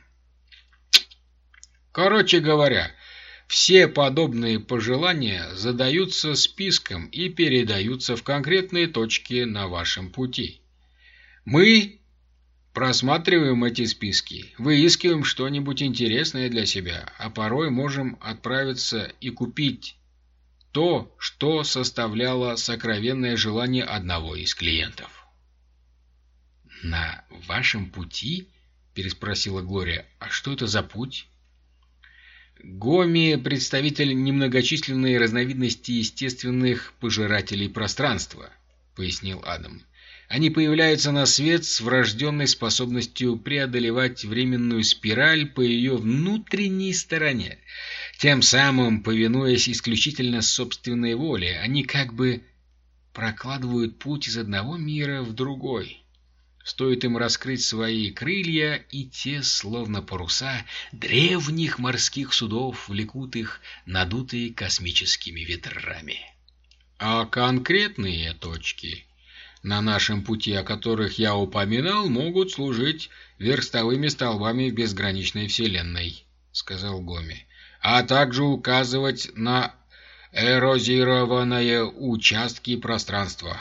Короче говоря, все подобные пожелания задаются списком и передаются в конкретные точки на вашем пути. Мы просматриваем эти списки, выискиваем что-нибудь интересное для себя, а порой можем отправиться и купить то, что составляло сокровенное желание одного из клиентов. «На вашем пути?» – переспросила Глория. «А что это за путь?» «Гоми – представитель немногочисленной разновидности естественных пожирателей пространства», – пояснил Адам. Они появляются на свет с врожденной способностью преодолевать временную спираль по ее внутренней стороне. Тем самым, повинуясь исключительно собственной воле, они как бы прокладывают путь из одного мира в другой. Стоит им раскрыть свои крылья, и те, словно паруса древних морских судов, влекут их, надутые космическими ветрами. А конкретные точки на нашем пути, о которых я упоминал, могут служить верстовыми столбами в безграничной вселенной, — сказал Гоми, — а также указывать на эрозированные участки пространства,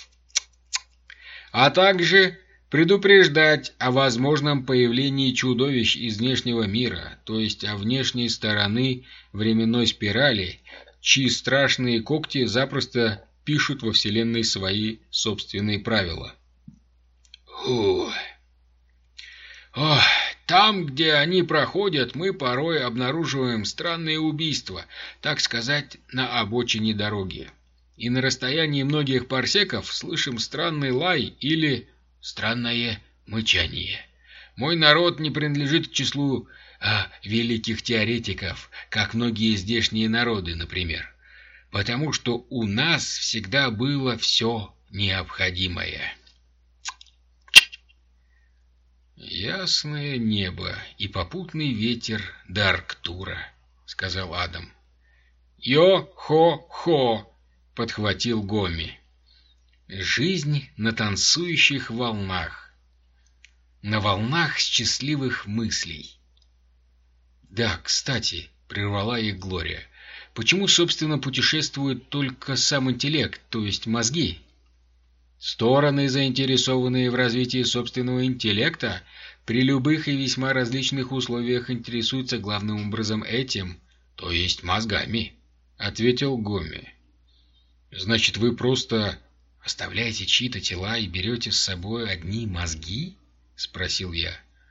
а также предупреждать о возможном появлении чудовищ из внешнего мира, то есть о внешней стороны временной спирали, чьи страшные когти запросто пишут во Вселенной свои собственные правила. Ох. Ох, там, где они проходят, мы порой обнаруживаем странные убийства, так сказать, на обочине дороги. И на расстоянии многих парсеков слышим странный лай или странное мычание. Мой народ не принадлежит к числу а, великих теоретиков, как многие здешние народы, например, потому что у нас всегда было все необходимое. «Ясное небо и попутный ветер до Арктура», — сказал Адам. «Йо-хо-хо», — подхватил Гоми. «Жизнь на танцующих волнах, на волнах счастливых мыслей». «Да, кстати», — прервала их Глория, — «почему, собственно, путешествует только сам интеллект, то есть мозги?» Стороны, заинтересованные в развитии собственного интеллекта, при любых и весьма различных условиях интересуются главным образом этим, то есть мозгами, — ответил Гоми. «Значит, вы просто оставляете чьи-то тела и берете с собой одни мозги?» — спросил я.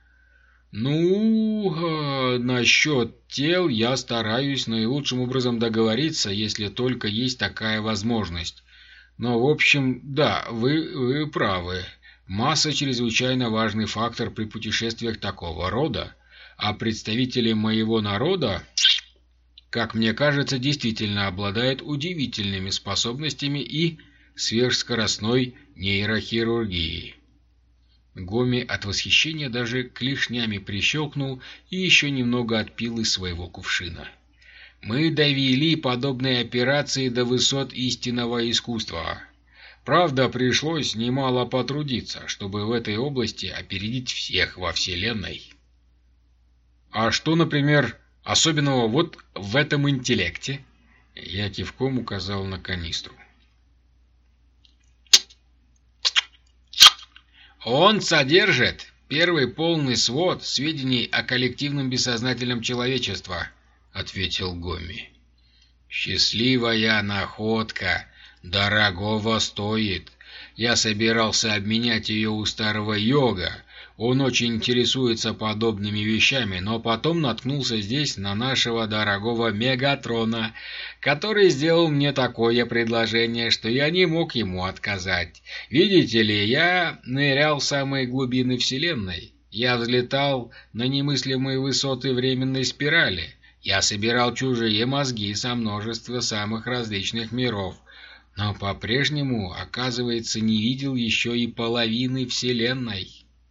«Ну, э, насчет тел я стараюсь наилучшим образом договориться, если только есть такая возможность. Но, в общем, да, вы, вы правы. Масса — чрезвычайно важный фактор при путешествиях такого рода, а представители моего народа как мне кажется, действительно обладает удивительными способностями и сверхскоростной нейрохирургией. Гоми от восхищения даже клешнями прищелкнул и еще немного отпил из своего кувшина. Мы довели подобные операции до высот истинного искусства. Правда, пришлось немало потрудиться, чтобы в этой области опередить всех во Вселенной. А что, например, особенного вот в этом интеллекте? Я кивком указал на канистру. Он содержит первый полный свод сведений о коллективном бессознательном человечества, ответил Гоми. Счастливая находка, дорогого стоит. Я собирался обменять ее у старого йога. Он очень интересуется подобными вещами, но потом наткнулся здесь на нашего дорогого Мегатрона, который сделал мне такое предложение, что я не мог ему отказать. Видите ли, я нырял в самые глубины Вселенной. Я взлетал на немыслимые высоты временной спирали. Я собирал чужие мозги со множества самых различных миров, но по-прежнему, оказывается, не видел еще и половины Вселенной.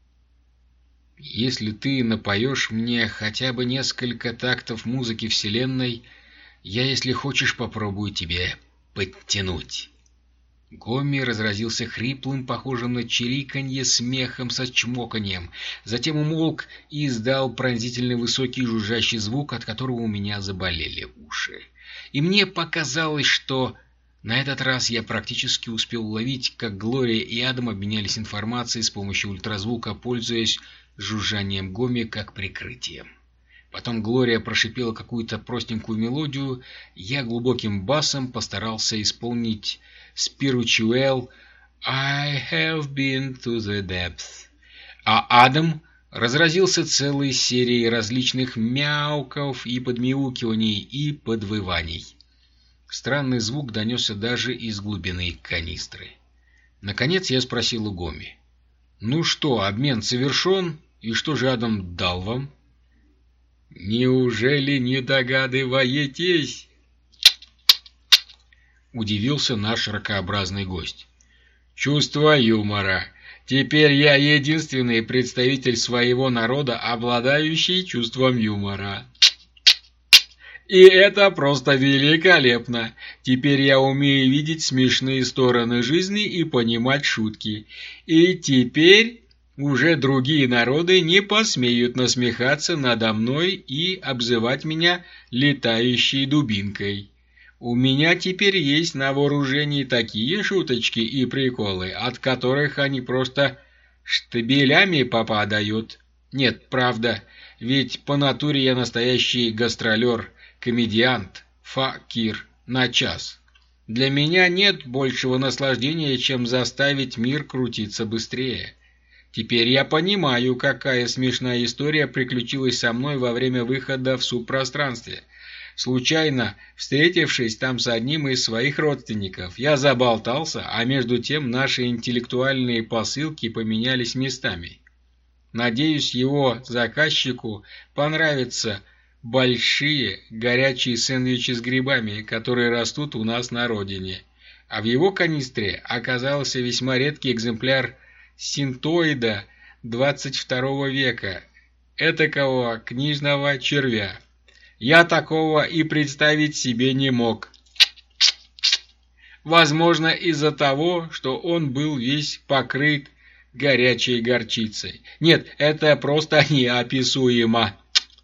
Если ты напоешь мне хотя бы несколько тактов музыки Вселенной, я, если хочешь, попробую тебе подтянуть. Гоми разразился хриплым, похожим на чириканье, смехом со чмоканьем, затем умолк и издал пронзительный высокий жужжащий звук, от которого у меня заболели уши. И мне показалось, что на этот раз я практически успел уловить, как Глория и Адам обменялись информацией с помощью ультразвука, пользуясь жужжанием Гоми как прикрытием. Потом Глория прошипела какую-то простенькую мелодию, я глубоким басом постарался исполнить «Spiritual I have been to the depths», а Адам разразился целой серией различных мяуков и подмяукиваний и подвываний. Странный звук донесся даже из глубины канистры. Наконец я спросил у Гоми: «Ну что, обмен совершен, и что же Адам дал вам?» «Неужели не догадываетесь?» — удивился наш ракообразный гость. «Чувство юмора. Теперь я единственный представитель своего народа, обладающий чувством юмора. И это просто великолепно. Теперь я умею видеть смешные стороны жизни и понимать шутки. И теперь уже другие народы не посмеют насмехаться надо мной и обзывать меня летающей дубинкой. У меня теперь есть на вооружении такие шуточки и приколы, от которых они просто штабелями попадают. Нет, правда, ведь по натуре я настоящий гастролер, комедиант, факир на час. Для меня нет большего наслаждения, чем заставить мир крутиться быстрее. Теперь я понимаю, какая смешная история приключилась со мной во время выхода в субпространстве. Случайно встретившись там с одним из своих родственников, я заболтался, а между тем наши интеллектуальные посылки поменялись местами. Надеюсь, его заказчику понравятся большие горячие сэндвичи с грибами, которые растут у нас на родине. А в его канистре оказался весьма редкий экземпляр синтоида двадцать второго века, этакого книжного червя. Я такого и представить себе не мог. Возможно, из-за того, что он был весь покрыт горячей горчицей. Нет, это просто неописуемо.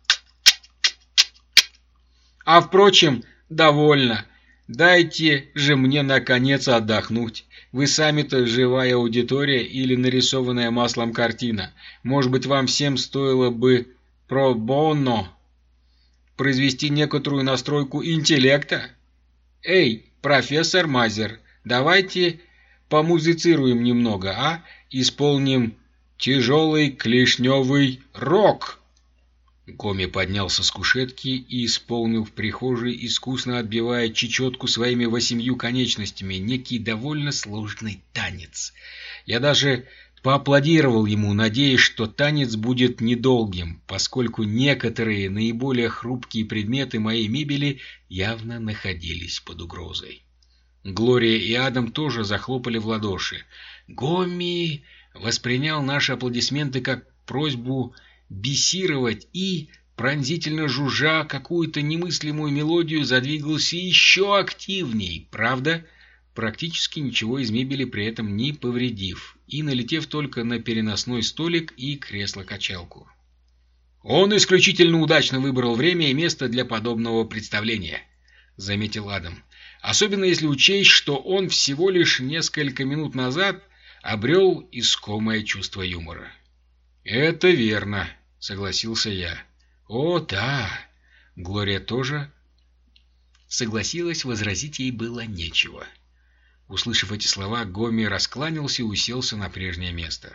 А впрочем, довольно. Дайте же мне наконец отдохнуть. Вы сами-то живая аудитория или нарисованная маслом картина. Может быть, вам всем стоило бы про боно произвести некоторую настройку интеллекта? Эй, профессор Мазер, давайте помузицируем немного, а? Исполним тяжелый клешневый рок. Гоми поднялся с кушетки и исполнил в прихожей, искусно отбивая чечетку своими восемью конечностями, некий довольно сложный танец. Я даже поаплодировал ему, надеясь, что танец будет недолгим, поскольку некоторые наиболее хрупкие предметы моей мебели явно находились под угрозой. Глория и Адам тоже захлопали в ладоши. Гомми воспринял наши аплодисменты как просьбу бисировать и, пронзительно жужжа какую-то немыслимую мелодию, задвигался еще активней, правда, практически ничего из мебели при этом не повредив, и налетев только на переносной столик и кресло-качалку. «Он исключительно удачно выбрал время и место для подобного представления», — заметил Адам. «Особенно если учесть, что он всего лишь несколько минут назад обрел искомое чувство юмора». «Это верно», — согласился я. «О, да!» Глория тоже согласилась, возразить ей было нечего. Услышав эти слова, Гомми раскланялся и уселся на прежнее место.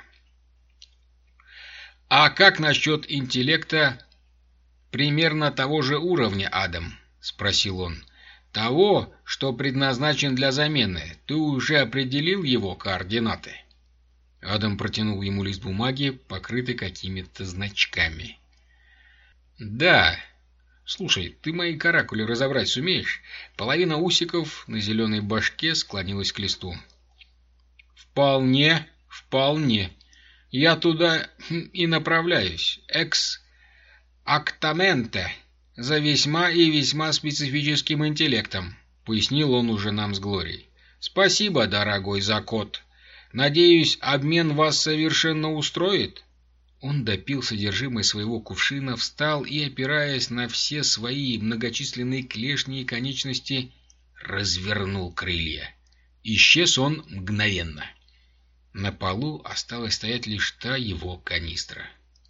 «А как насчет интеллекта примерно того же уровня, Адам?» — спросил он. «Того, что предназначен для замены. Ты уже определил его координаты?» Адам протянул ему лист бумаги, покрытый какими-то значками. «Да. Слушай, ты мои каракули разобрать сумеешь?» Половина усиков на зеленой башке склонилась к листу. «Вполне, вполне. Я туда и направляюсь. Экс-актаменте. За весьма и весьма специфическим интеллектом», — пояснил он уже нам с Глорией. «Спасибо, дорогой Закот. Надеюсь, обмен вас совершенно устроит?» Он допил содержимое своего кувшина, встал и, опираясь на все свои многочисленные клешни и конечности, развернул крылья. Исчез он мгновенно. На полу осталась стоять лишь та его канистра.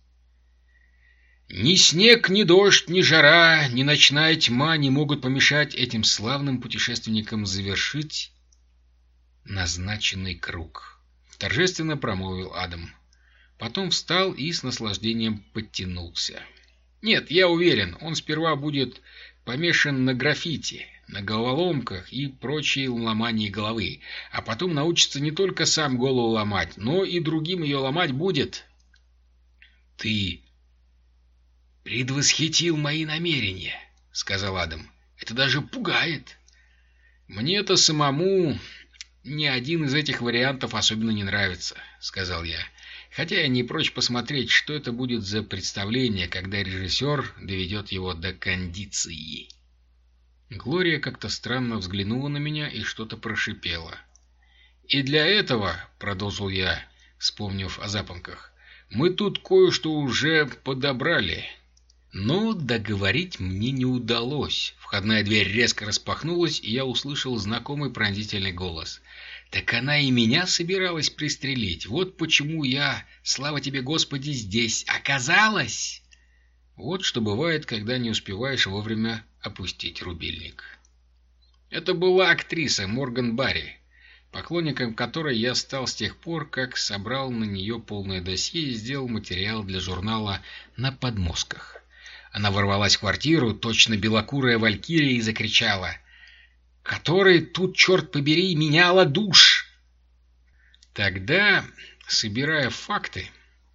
Ни снег, ни дождь, ни жара, ни ночная тьма не могут помешать этим славным путешественникам завершить назначенный круг, — торжественно промолвил Адам. Потом встал и с наслаждением подтянулся. Нет, я уверен, он сперва будет помешан на граффити, на головоломках и прочей ломании головы, а потом научится не только сам голову ломать, но и другим ее ломать будет. — Ты предвосхитил мои намерения, — сказал Адам. — Это даже пугает. Мне-то самому ни один из этих вариантов особенно не нравится, — сказал я. Хотя я не прочь посмотреть, что это будет за представление, когда режиссер доведет его до кондиции. Глория как-то странно взглянула на меня и что-то прошипела. «И для этого, — продолжил я, вспомнив о запонках, — мы тут кое-что уже подобрали». Но договорить мне не удалось. Входная дверь резко распахнулась, и я услышал знакомый пронзительный голос. Так она и меня собиралась пристрелить. Вот почему я, слава тебе, Господи, здесь оказалась. Вот что бывает, когда не успеваешь вовремя опустить рубильник. Это была актриса Морган Барри, поклонником которой я стал с тех пор, как собрал на нее полное досье и сделал материал для журнала «На подмостках». Она ворвалась в квартиру, точно белокурая валькирия, и закричала: «Который тут, черт побери, меняла душ!» Тогда, собирая факты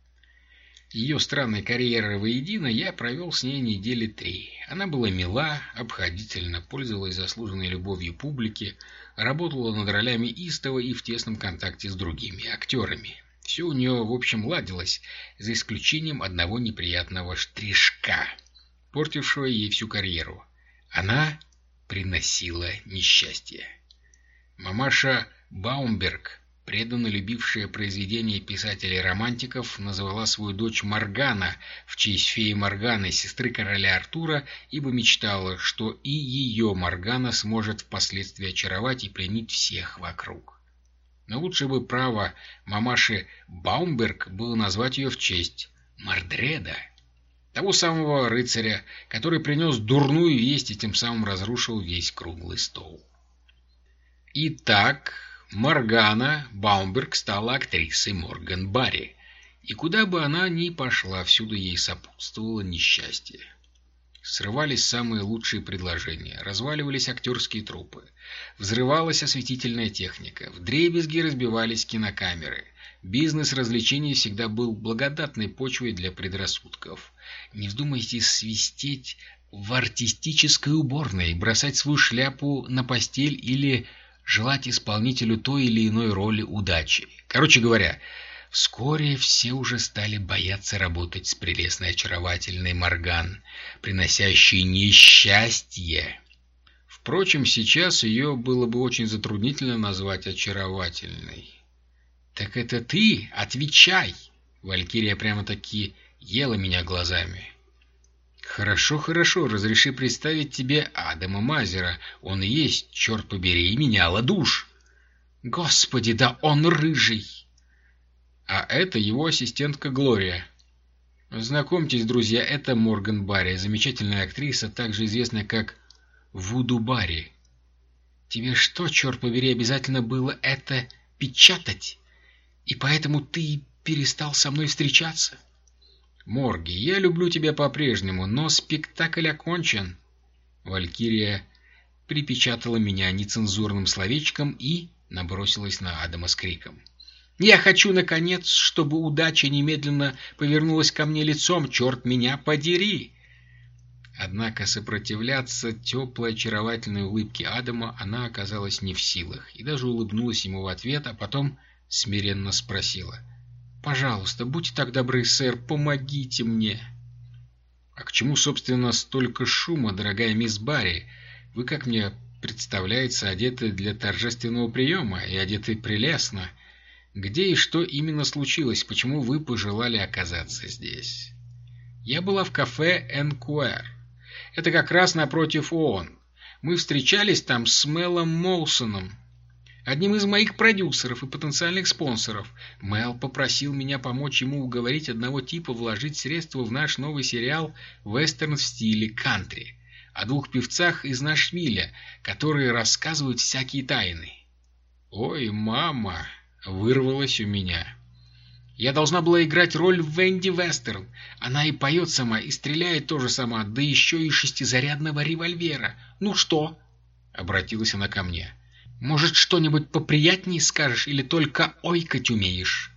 ее странной карьеры воедино, я провел с ней недели три. Она была мила, обходительна, пользовалась заслуженной любовью публики, работала над ролями истово и в тесном контакте с другими актерами. Все у нее, в общем, ладилось, за исключением одного неприятного штришка, портившего ей всю карьеру. Она приносила несчастье. Мамаша Баумберг, преданно любившая произведения писателей-романтиков, назвала свою дочь Моргана в честь феи Морганы, сестры короля Артура, ибо мечтала, что и ее Моргана сможет впоследствии очаровать и пленить всех вокруг. Но лучше бы право мамаши Баумберг было назвать ее в честь Мордреда, того самого рыцаря, который принес дурную весть и тем самым разрушил весь круглый стол. Итак, Моргана Баумберг стала актрисой Морган Барри, и куда бы она ни пошла, всюду ей сопутствовало несчастье. Срывались самые лучшие предложения, разваливались актерские труппы, взрывалась осветительная техника, вдребезги разбивались кинокамеры. Бизнес развлечений всегда был благодатной почвой для предрассудков. Не вздумайте свистеть в артистической уборной, бросать свою шляпу на постель или желать исполнителю той или иной роли удачи. Короче говоря, вскоре все уже стали бояться работать с прелестной очаровательной Морган, приносящей несчастье. Впрочем, сейчас ее было бы очень затруднительно назвать очаровательной. «Так это ты? Отвечай!» Валькирия прямо-таки ела меня глазами. «Хорошо, хорошо, разреши представить тебе Адама Мазера. Он и есть, черт побери, меняла душ!» «Господи, да он рыжий!» «А это его ассистентка Глория. Знакомьтесь, друзья, это Морган Барри, замечательная актриса, также известная как Вуду Барри. Тебе что, черт побери, обязательно было это печатать? И поэтому ты перестал со мной встречаться?» «Морги, я люблю тебя по-прежнему, но спектакль окончен». Валькирия припечатала меня нецензурным словечком и набросилась на Адама с криком: «Я хочу, наконец, чтобы удача немедленно повернулась ко мне лицом, черт меня подери!» Однако сопротивляться теплой очаровательной улыбке Адама она оказалась не в силах и даже улыбнулась ему в ответ, а потом смиренно спросила: «Пожалуйста, будьте так добры, сэр, помогите мне». «А к чему, собственно, столько шума, дорогая мисс Барри? Вы, как мне представляется, одеты для торжественного приема и одеты прелестно. Где и что именно случилось? Почему вы пожелали оказаться здесь?» «Я была в кафе «Энкуэр». Это как раз напротив ООН. Мы встречались там с Мелом Молсоном, одним из моих продюсеров и потенциальных спонсоров. Мел попросил меня помочь ему уговорить одного типа вложить средства в наш новый сериал «Вестерн в стиле кантри» о двух певцах из Нашвилля, которые рассказывают всякие тайны. «Ой, мама!» — вырвалось у меня. Я должна была играть роль Венди Вестерн. Она и поет сама, и стреляет тоже сама, да еще и шестизарядного револьвера. Ну что?» — обратилась она ко мне. «Может, что-нибудь поприятнее скажешь или только ойкать умеешь?»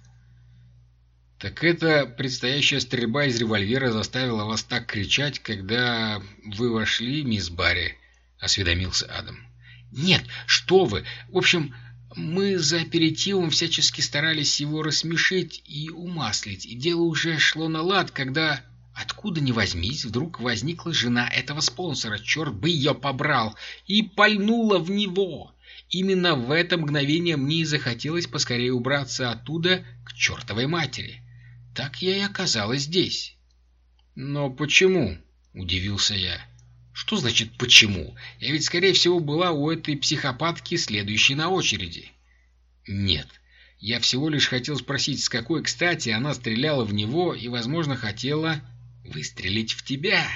«Так это предстоящая стрельба из револьвера заставила вас так кричать, когда вы вошли, мисс Барри?» — осведомился Адам. «Нет, что вы! В общем, мы за аперитивом всячески старались его рассмешить и умаслить, и дело уже шло на лад, когда, откуда ни возьмись, вдруг возникла жена этого спонсора, черт бы ее побрал, и пальнула в него. Именно в это мгновение мне и захотелось поскорее убраться оттуда к чертовой матери. Так я и оказалась здесь». «Но почему?» — удивился я. «Что значит «почему»? Я ведь, скорее всего, была у этой психопатки следующей на очереди». «Нет, я всего лишь хотел спросить, с какой кстати она стреляла в него и, возможно, хотела выстрелить в тебя».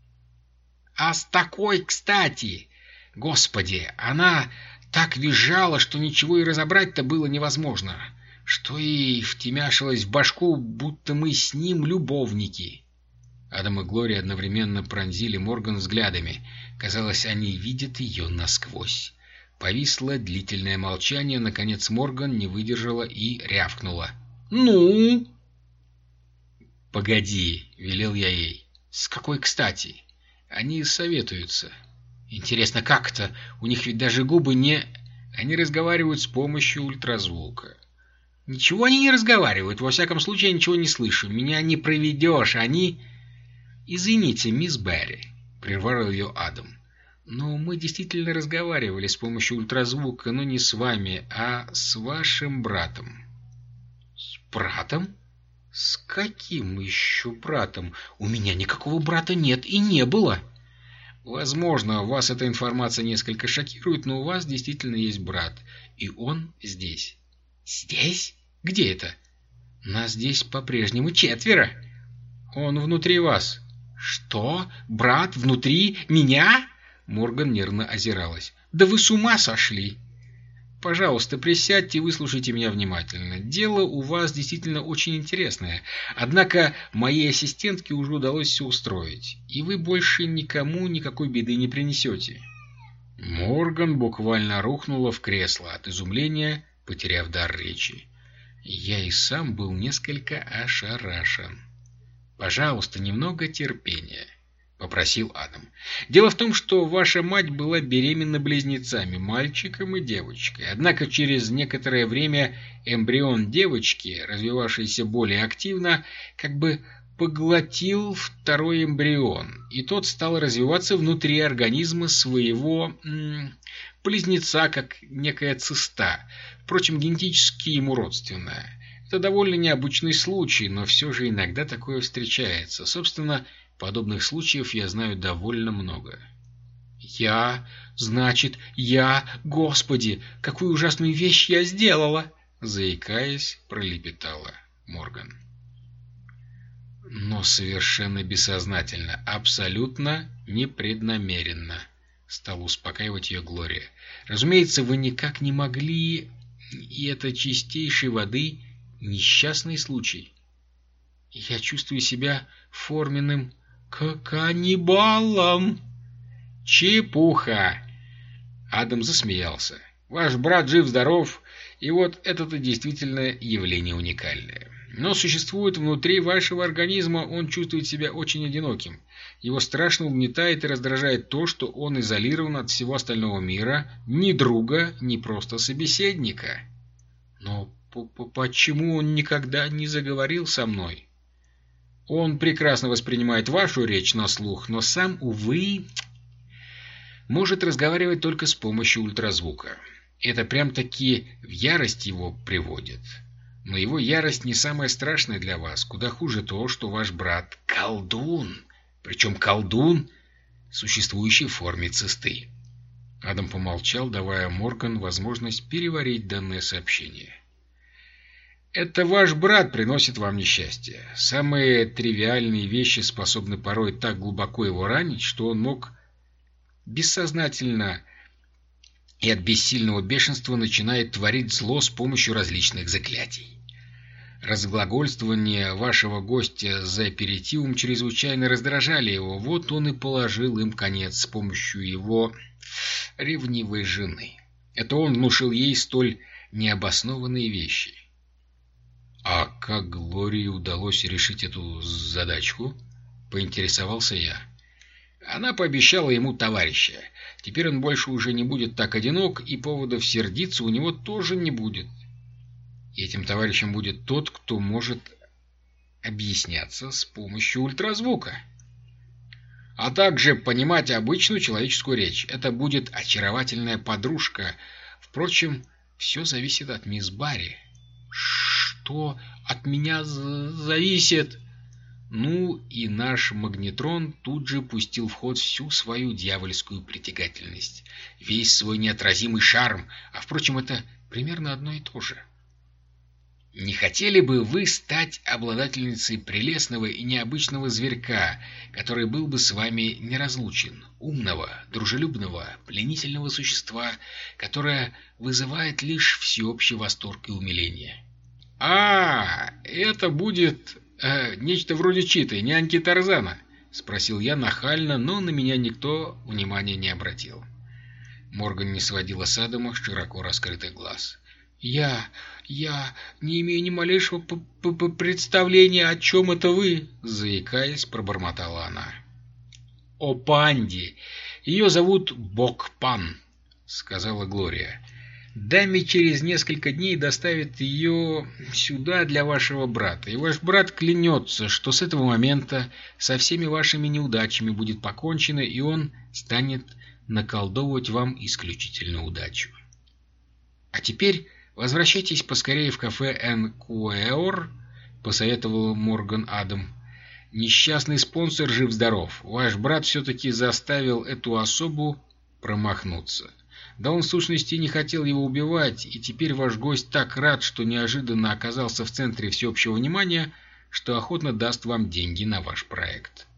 «А с такой кстати! Господи, она так визжала, что ничего и разобрать-то было невозможно, что и втемяшилось в башку, будто мы с ним любовники». Адам и Глория одновременно пронзили Морган взглядами. Казалось, они видят ее насквозь. Повисло длительное молчание. Наконец Морган не выдержала и рявкнула: «Ну?» «Погоди», — велел я ей. «С какой кстати?» «Они советуются». «Интересно, как это? У них ведь даже губы не...» «Они разговаривают с помощью ультразвука». «Ничего они не разговаривают. Во всяком случае, я ничего не слышу. Меня не проведешь. Они...» «Извините, мисс Барри», — прервал ее Адам. «Но мы действительно разговаривали с помощью ультразвука, но не с вами, а с вашим братом». «С братом? С каким еще братом? У меня никакого брата нет и не было». «Возможно, вас эта информация несколько шокирует, но у вас действительно есть брат, и он здесь». «Здесь? Где это?» «Нас здесь по-прежнему четверо». «Он внутри вас». «Что? Брат внутри меня?» Морган нервно озиралась. «Да вы с ума сошли!» Пожалуйста, присядьте и выслушайте меня внимательно. Дело у вас действительно очень интересное. Однако моей ассистентке уже удалось все устроить, и вы больше никому никакой беды не принесете». Морган буквально рухнула в кресло от изумления, потеряв дар речи. Я и сам был несколько ошарашен. «Пожалуйста, немного терпения», — попросил Адам. «Дело в том, что ваша мать была беременна близнецами, мальчиком и девочкой. Однако через некоторое время эмбрион девочки, развивавшийся более активно, как бы поглотил второй эмбрион, и тот стал развиваться внутри организма своего м- близнеца, как некая циста, впрочем, генетически ему родственная. Это довольно необычный случай, но все же иногда такое встречается. Собственно, подобных случаев я знаю довольно много». «Я... значит, я... Господи, какую ужасную вещь я сделала!» Заикаясь, пролепетала Морган. «Но совершенно бессознательно, абсолютно непреднамеренно», — стала успокаивать ее Глория. «Разумеется, вы никак не могли... И это чистейшей воды несчастный случай. Я чувствую себя форменным каннибалом». «Чепуха!» Адам засмеялся. «Ваш брат жив-здоров, и вот это-то действительно явление уникальное. Но существует внутри вашего организма, он чувствует себя очень одиноким. Его страшно угнетает и раздражает то, что он изолирован от всего остального мира, ни друга, ни просто собеседника». «Но почему он никогда не заговорил со мной?» «Он прекрасно воспринимает вашу речь на слух, но сам, увы, может разговаривать только с помощью ультразвука. Это прям-таки в ярость его приводит. Но его ярость не самая страшная для вас. Куда хуже то, что ваш брат — колдун. Причем колдун, существующий в форме цисты». Адам помолчал, давая Морган возможность переварить данное сообщение. «Это ваш брат приносит вам несчастье. Самые тривиальные вещи способны порой так глубоко его ранить, что он мог бессознательно и от бессильного бешенства начинает творить зло с помощью различных заклятий. Разглагольствования вашего гостя за аперитивом чрезвычайно раздражали его, вот он и положил им конец с помощью его ревнивой жены. Это он внушил ей столь необоснованные вещи». «А как Глории удалось решить эту задачку?» — поинтересовался я. «Она пообещала ему товарища. Теперь он больше уже не будет так одинок, и поводов сердиться у него тоже не будет. И этим товарищем будет тот, кто может объясняться с помощью ультразвука, а также понимать обычную человеческую речь. Это будет очаровательная подружка. Впрочем, все зависит от мисс Барри». «Что от меня зависит?» Ну, и наш магнетрон тут же пустил в ход всю свою дьявольскую притягательность, весь свой неотразимый шарм, а, впрочем, это примерно одно и то же. «Не хотели бы вы стать обладательницей прелестного и необычного зверька, который был бы с вами неразлучен, умного, дружелюбного, пленительного существа, которое вызывает лишь всеобщий восторг и умиление?» «А, это будет э, нечто вроде Читы, няньки Тарзана?» — спросил я нахально, но на меня никто внимания не обратил. Морган не сводила с Адама широко раскрытых глаз. «Я... я не имею ни малейшего п -п представления, о чем это вы?» — заикаясь, пробормотала она. «О панде! Ее зовут Бокпан», — сказала Глория. «Даме через несколько дней доставят ее сюда для вашего брата, и ваш брат клянется, что с этого момента со всеми вашими неудачами будет покончено, и он станет наколдовывать вам исключительно удачу. А теперь возвращайтесь поскорее в кафе «Энкуэор», — посоветовал Морган Адам. «Несчастный спонсор жив-здоров. Ваш брат все-таки заставил эту особу промахнуться. Да он в сущности не хотел его убивать, и теперь ваш гость так рад, что неожиданно оказался в центре всеобщего внимания, что охотно даст вам деньги на ваш проект».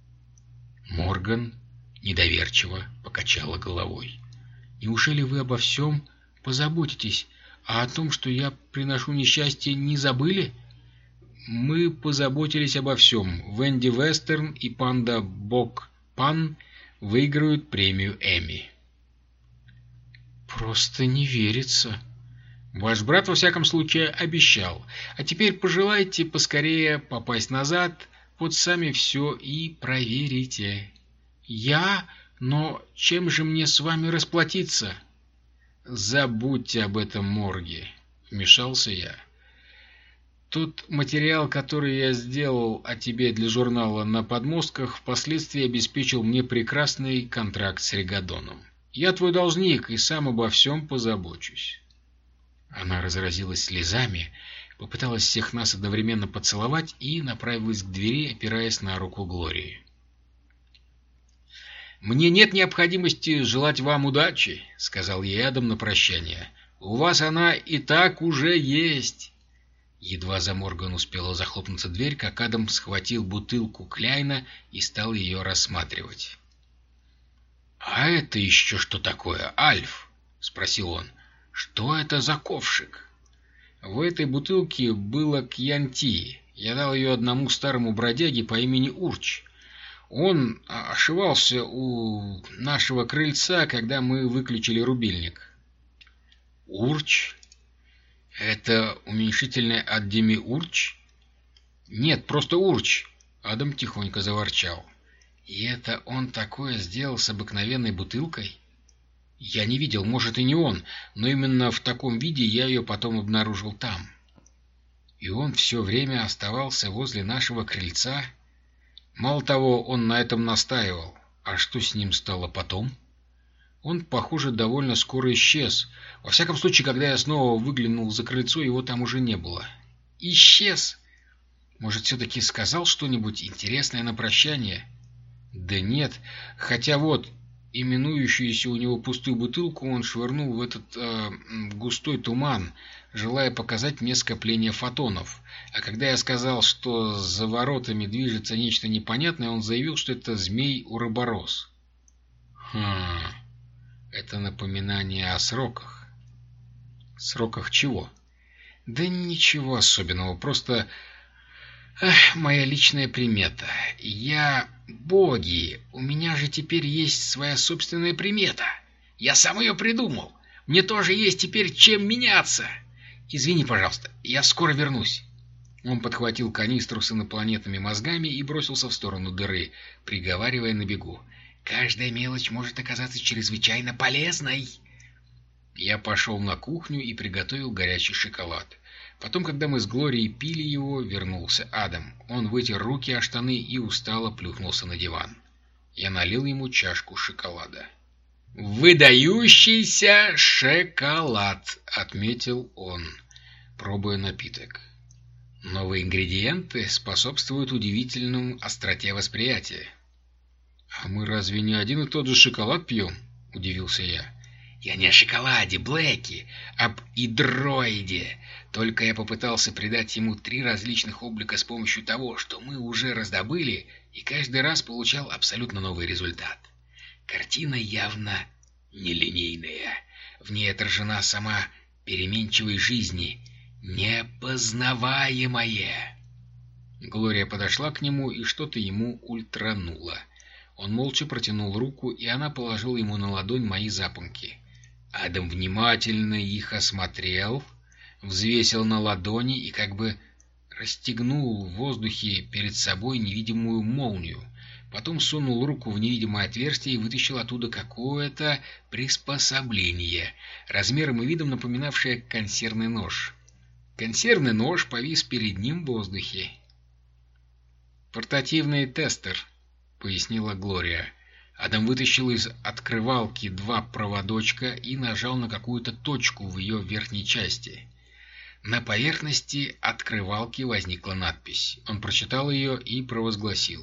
Морган недоверчиво покачала головой. «Неужели вы обо всем позаботитесь, а о том, что я приношу несчастье, не забыли?» «Мы позаботились обо всем. Венди Вестерн и панда Бог Пан выиграют премию Эмми». «Просто не верится». «Ваш брат, во всяком случае, обещал. А теперь пожелайте поскорее попасть назад, вот сами все и проверите». «Я? Но чем же мне с вами расплатиться?» «Забудьте об этом, Морги», — вмешался я. «Тот материал, который я сделал о тебе для журнала «На подмостках», впоследствии обеспечил мне прекрасный контракт с Ригадоном. Я твой должник и сам обо всем позабочусь». Она разразилась слезами, попыталась всех нас одновременно поцеловать и направилась к двери, опираясь на руку Глории. «Мне нет необходимости желать вам удачи», — сказал ей Адам на прощание. «У вас она и так уже есть». Едва за Морган успела захлопнуться дверь, как Адам схватил бутылку Кляйна и стал ее рассматривать. «А это еще что такое, Альф?» — спросил он. «Что это за ковшик?» «В этой бутылке было кьянти. Я дал ее одному старому бродяге по имени Урч. Он ошивался у нашего крыльца, когда мы выключили рубильник». «Урч? Это уменьшительное от Демиурч?» «Нет, просто Урч», — Адам тихонько заворчал. «И это он такое сделал с обыкновенной бутылкой?» «Я не видел, может, и не он, но именно в таком виде я ее потом обнаружил там». «И он все время оставался возле нашего крыльца?» «Мало того, он на этом настаивал. А что с ним стало потом?» «Он, похоже, довольно скоро исчез. Во всяком случае, когда я снова выглянул за крыльцо, его там уже не было». «Исчез? Может, все-таки сказал что-нибудь интересное на прощание?» «Да нет. Хотя вот, именующуюся у него пустую бутылку он швырнул в этот э, густой туман, желая показать мне скопление фотонов. А когда я сказал, что за воротами движется нечто непонятное, он заявил, что это змей-уроборос». «Хм... Это напоминание о сроках». «Сроках чего?» «Да ничего особенного, просто... Эх, моя личная примета. Я... Боги, у меня же теперь есть своя собственная примета. Я сам ее придумал. Мне тоже есть теперь чем меняться. Извини, пожалуйста, я скоро вернусь». Он подхватил канистру с инопланетными мозгами и бросился в сторону дыры, приговаривая на бегу: «Каждая мелочь может оказаться чрезвычайно полезной». Я пошел на кухню и приготовил горячий шоколад. Потом, когда мы с Глорией пили его, вернулся Адам. Он вытер руки о штаны и устало плюхнулся на диван. Я налил ему чашку шоколада. «Выдающийся шоколад», — отметил он, пробуя напиток. «Новые ингредиенты способствуют удивительному остроте восприятия». «А мы разве не один и тот же шоколад пьем?» — удивился я. «Я не о шоколаде, Блэки, об идроиде. Только я попытался придать ему три различных облика с помощью того, что мы уже раздобыли, и каждый раз получал абсолютно новый результат. Картина явно нелинейная. В ней отражена сама переменчивость жизни, непознаваемое». Глория подошла к нему и что-то ему ультранула. Он молча протянул руку, и она положила ему на ладонь мои запонки. Адам внимательно их осмотрел, взвесил на ладони и как бы расстегнул в воздухе перед собой невидимую молнию. Потом сунул руку в невидимое отверстие и вытащил оттуда какое-то приспособление, размером и видом напоминавшее консервный нож. Консервный нож повис перед ним в воздухе. «Портативный тестер», — пояснила Глория. Адам вытащил из открывалки два проводочка и нажал на какую-то точку в ее верхней части. На поверхности открывалки возникла надпись. Он прочитал ее и провозгласил: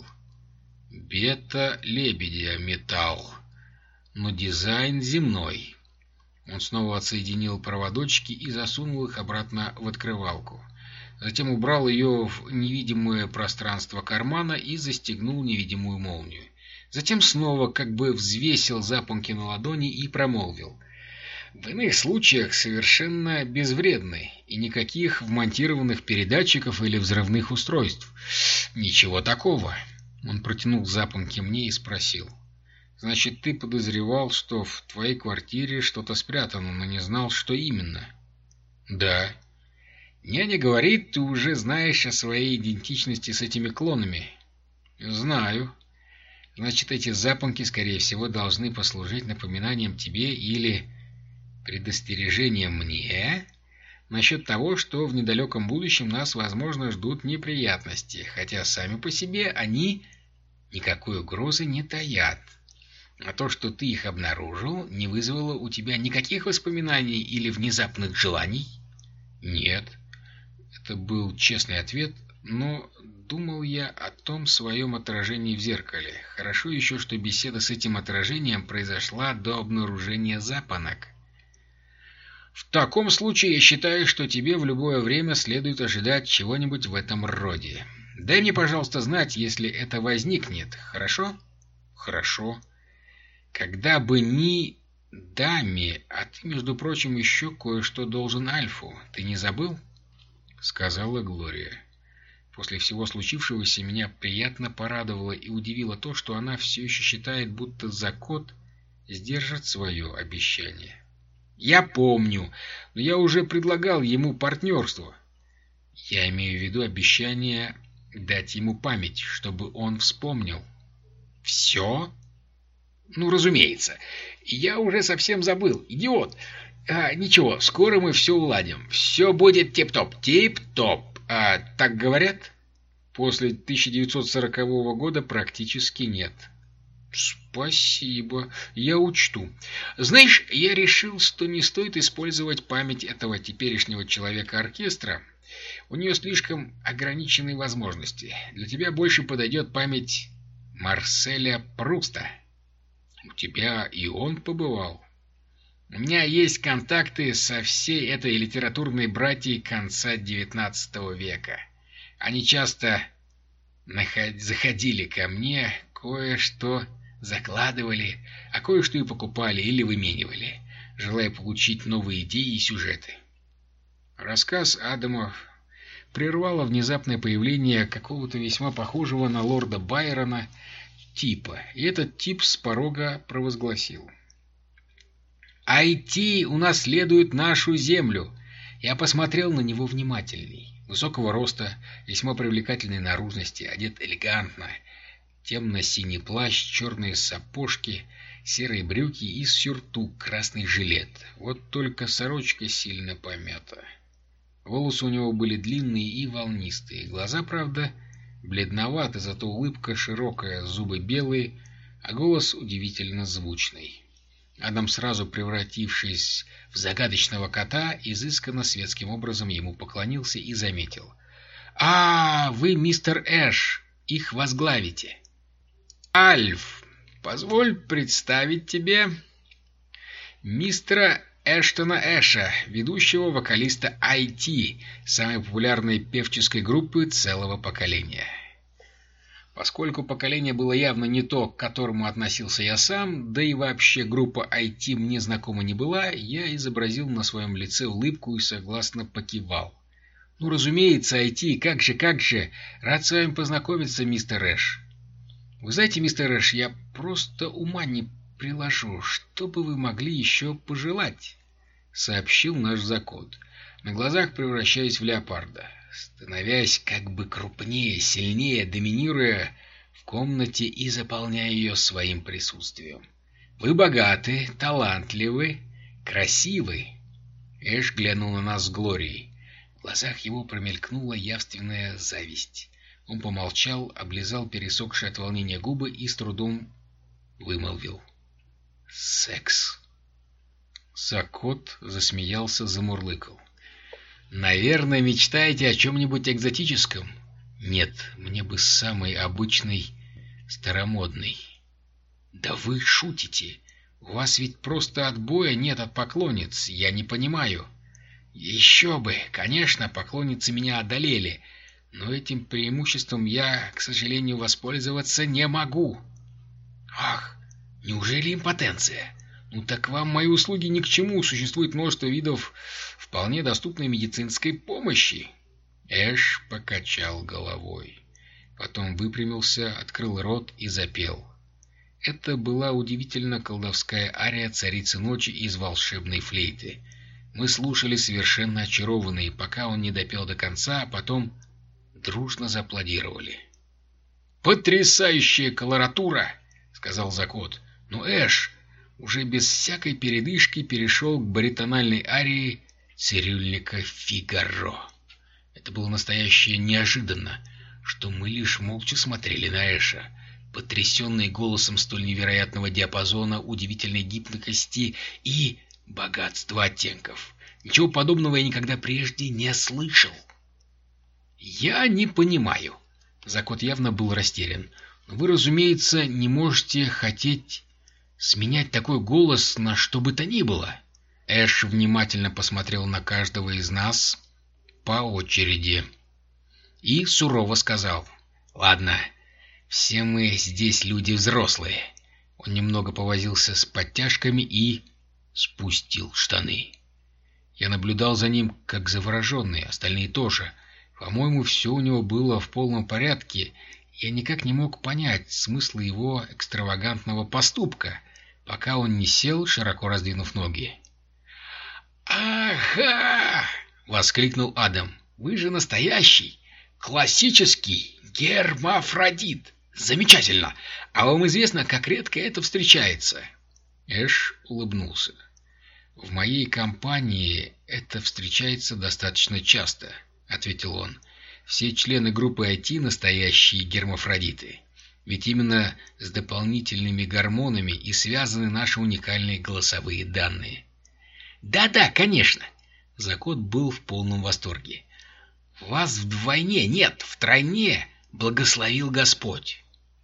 «Бета-лебедя металл, но дизайн земной». Он снова отсоединил проводочки и засунул их обратно в открывалку. Затем убрал ее в невидимое пространство кармана и застегнул невидимую молнию. Затем снова как бы взвесил запонки на ладони и промолвил: в иных случаях совершенно безвредны, и никаких вмонтированных передатчиков или взрывных устройств. Ничего такого. Он протянул запонки мне и спросил: «Значит, ты подозревал, что в твоей квартире что-то спрятано, но не знал, что именно?» «Да». «Няня говорит, ты уже знаешь о своей идентичности с этими клонами». «Знаю». «Значит, эти запонки, скорее всего, должны послужить напоминанием тебе или предостережением мне насчет того, что в недалеком будущем нас, возможно, ждут неприятности, хотя сами по себе они никакой угрозы не таят. А то, что ты их обнаружил, не вызвало у тебя никаких воспоминаний или внезапных желаний?» «Нет». Это был честный ответ, но думал я о том своем отражении в зеркале. Хорошо еще, что беседа с этим отражением произошла до обнаружения запонок. «В таком случае я считаю, что тебе в любое время следует ожидать чего-нибудь в этом роде. Дай мне, пожалуйста, знать, если это возникнет, хорошо?» «Хорошо». «Когда бы ни даме, а ты, между прочим, еще кое-что должен Альфу. Ты не забыл?» — сказала Глория. После всего случившегося меня приятно порадовало и удивило то, что она все еще считает, будто Закот сдержит свое обещание. «Я помню, но я уже предлагал ему партнерство. Я имею в виду обещание дать ему память, чтобы он вспомнил». «Все?» «Ну, разумеется. Я уже совсем забыл. Идиот. А, ничего, скоро мы все уладим. Все будет тип-топ. Тип-топ. А так говорят?» «После тысяча девятьсот сорокового года практически нет». «Спасибо. Я учту. Знаешь, я решил, что не стоит использовать память этого теперешнего человека-оркестра. У нее слишком ограниченные возможности. Для тебя больше подойдет память Марселя Пруста. У тебя и он побывал. У меня есть контакты со всей этой литературной братьей конца девятнадцатого века. Они часто наход... заходили ко мне, кое-что закладывали, а кое-что и покупали или выменивали, желая получить новые идеи и сюжеты». Рассказ Адама прервало внезапное появление какого-то весьма похожего на лорда Байрона типа, и этот тип с порога провозгласил: «ай ти унаследует нашу землю». Я посмотрел на него внимательней. Высокого роста, весьма привлекательной наружности, одет элегантно. Темно-синий плащ, черные сапожки, серые брюки и сюртук, красный жилет. Вот только сорочка сильно помята. Волосы у него были длинные и волнистые. Глаза, правда, бледноваты, зато улыбка широкая, зубы белые, а голос удивительно звучный. Адам, сразу превратившись в загадочного кота, изысканно светским образом ему поклонился и заметил: «А, вы, мистер Эш, их возглавите». «Альф, позволь представить тебе мистера Эштона Эша, ведущего вокалиста ай ти, самой популярной певческой группы целого поколения». Поскольку поколение было явно не то, к которому относился я сам, да и вообще группа ай ти мне знакома не была, я изобразил на своем лице улыбку и согласно покивал. «Ну, разумеется, ай ти, как же, как же! Рад с вами познакомиться, мистер Эш». «Вы знаете, мистер Эш, я просто ума не приложу. Что бы вы могли еще пожелать?» — сообщил наш Закот, на глазах превращаясь в леопарда, становясь как бы крупнее, сильнее, доминируя в комнате и заполняя ее своим присутствием. «Вы богаты, талантливы, красивы». Эш глянул на нас с Глорией. В глазах его промелькнула явственная зависть. Он помолчал, облизал пересохшие от волнения губы и с трудом вымолвил: «Секс». Закот засмеялся, замурлыкал: «Наверное, мечтаете о чем-нибудь экзотическом?» «Нет, мне бы самый обычный, старомодный». «Да вы шутите! У вас ведь просто отбоя нет от поклонниц, я не понимаю». «Еще бы! Конечно, поклонницы меня одолели, но этим преимуществом я, к сожалению, воспользоваться не могу». «Ах, неужели импотенция? Ну так вам мои услуги ни к чему. Существует множество видов вполне доступной медицинской помощи. Эш покачал головой. Потом выпрямился, открыл рот и запел. Это была удивительно колдовская ария царицы ночи из волшебной флейты. Мы слушали совершенно очарованные, пока он не допел до конца, а потом дружно зааплодировали. «Потрясающая колоратура!» — сказал Закот. Но Эш уже без всякой передышки перешел к баритональной арии цирюльника Фигаро. Это было настоящее неожиданно, что мы лишь молча смотрели на Эша, потрясенные голосом столь невероятного диапазона, удивительной гибкости и богатства оттенков. Ничего подобного я никогда прежде не слышал. «Я не понимаю». Закот явно был растерян. «Вы, разумеется, не можете хотеть сменять такой голос на что бы то ни было». Эш внимательно посмотрел на каждого из нас по очереди и сурово сказал: «Ладно, все мы здесь люди взрослые». Он немного повозился с подтяжками и спустил штаны. Я наблюдал за ним, как завороженный, остальные тоже. По-моему, все у него было в полном порядке. Я никак не мог понять смысла его экстравагантного поступка, пока он не сел, широко раздвинув ноги. «Ага!» — воскликнул Адам. «Вы же настоящий, классический гермафродит! Замечательно! А вам известно, как редко это встречается?» Эш улыбнулся. «В моей компании это встречается достаточно часто», — ответил он. «Все члены группы ай ти настоящие гермафродиты. Ведь именно с дополнительными гормонами и связаны наши уникальные голосовые данные». «Да-да, конечно!» Закот был в полном восторге. «Вас вдвойне, нет, втройне благословил Господь!»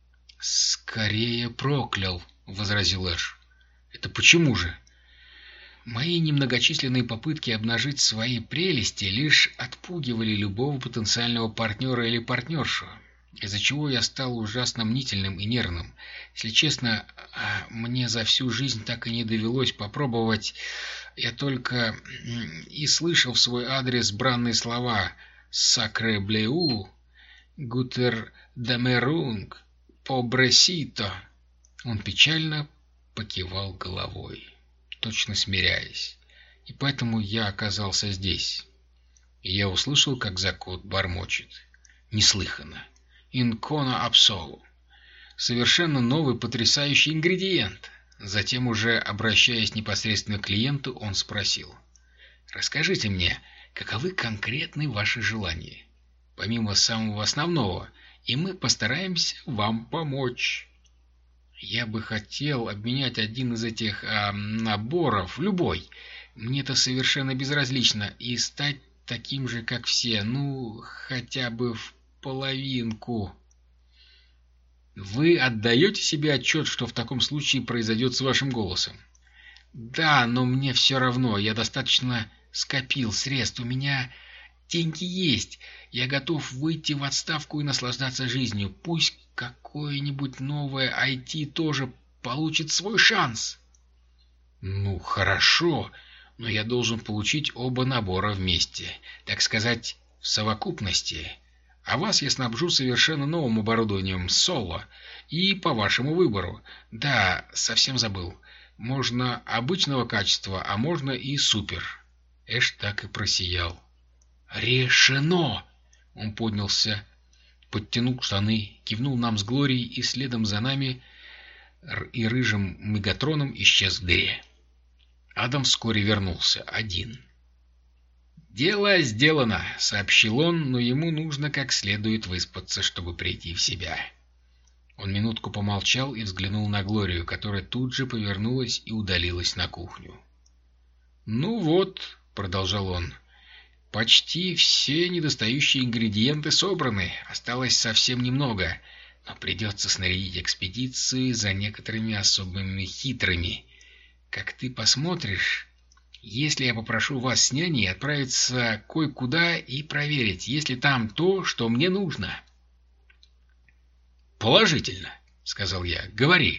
«Скорее проклял», — возразил Эш. «Это почему же?» «Мои немногочисленные попытки обнажить свои прелести лишь отпугивали любого потенциального партнера или партнершу, из-за чего я стал ужасно мнительным и нервным. Если честно, мне за всю жизнь так и не довелось попробовать. Я только и слышал в свой адрес бранные слова «сакре блеу», «гутер дамерунг», «побресито». Он печально покивал головой, точно смиряясь. И поэтому я оказался здесь. И я услышал, как Закот бормочет. Неслыханно. «Инкона абсолу». Совершенно новый потрясающий ингредиент. Затем, уже обращаясь непосредственно к клиенту, он спросил: «Расскажите мне, каковы конкретные ваши желания, помимо самого основного, и мы постараемся вам помочь». «Я бы хотел обменять один из этих а, наборов, любой, мне это совершенно безразлично, и стать таким же, как все, ну, хотя бы в половинку». «Вы отдаете себе отчет, что в таком случае произойдет с вашим голосом?» «Да, но мне все равно. Я достаточно скопил средств. У меня деньги есть. Я готов выйти в отставку и наслаждаться жизнью. Пусть какое-нибудь новое ай ти тоже получит свой шанс». «Ну, хорошо, но я должен получить оба набора вместе, так сказать, в совокупности. А вас я снабжу совершенно новым оборудованием соло и по вашему выбору. Да, совсем забыл. Можно обычного качества, а можно и супер». Эш так и просиял. «Решено!» Он поднялся, подтянул штаны, кивнул нам с Глорией и следом за нами и рыжим мегатроном исчез в дыре. Адам вскоре вернулся один. «Дело сделано», — сообщил он, но ему нужно как следует выспаться, чтобы прийти в себя. Он минутку помолчал и взглянул на Глорию, которая тут же повернулась и удалилась на кухню. «Ну вот», — продолжал он, — «почти все недостающие ингредиенты собраны, осталось совсем немного, но придется снарядить экспедицию за некоторыми особыми хитрыми. Как ты посмотришь, если я попрошу вас с няней отправиться кое-куда и проверить, есть ли там то, что мне нужно?» «Положительно», — сказал я. «Говори,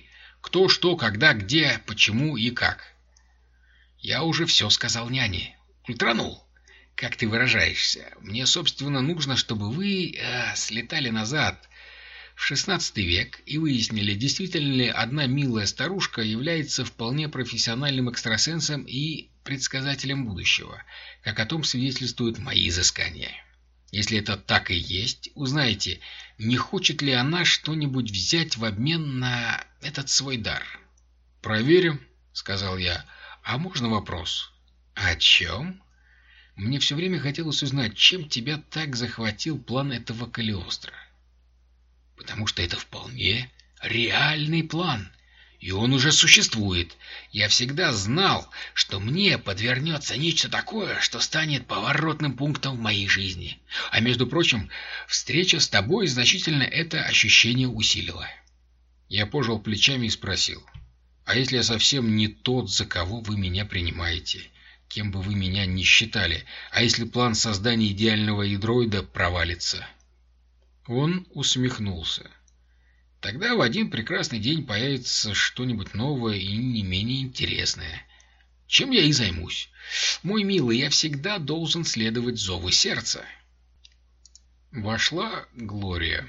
Кто, что, когда, где, почему и как. Я уже все сказал няне. Ультранул, как ты выражаешься. Мне, собственно, нужно, чтобы вы э, слетали назад в шестнадцатый век и выяснили, действительно ли одна милая старушка является вполне профессиональным экстрасенсом и предсказателем будущего, как о том свидетельствуют мои изыскания. Если это так и есть, узнайте, не хочет ли она что-нибудь взять в обмен на этот свой дар. «Проверим», — сказал я. «А можно вопрос?» «О чем?» «Мне все время хотелось узнать, чем тебя так захватил план этого Калиостро». «Потому что это вполне реальный план, и он уже существует. Я всегда знал, что мне подвернется нечто такое, что станет поворотным пунктом в моей жизни. А между прочим, встреча с тобой значительно это ощущение усилила». Я пожал плечами и спросил: «А если я совсем не тот, за кого вы меня принимаете, кем бы вы меня ни считали, а если план создания идеального андроида провалится?» Он усмехнулся. «Тогда в один прекрасный день появится что-нибудь новое и не менее интересное. Чем я и займусь. Мой милый, я всегда должен следовать зову сердца». Вошла Глория,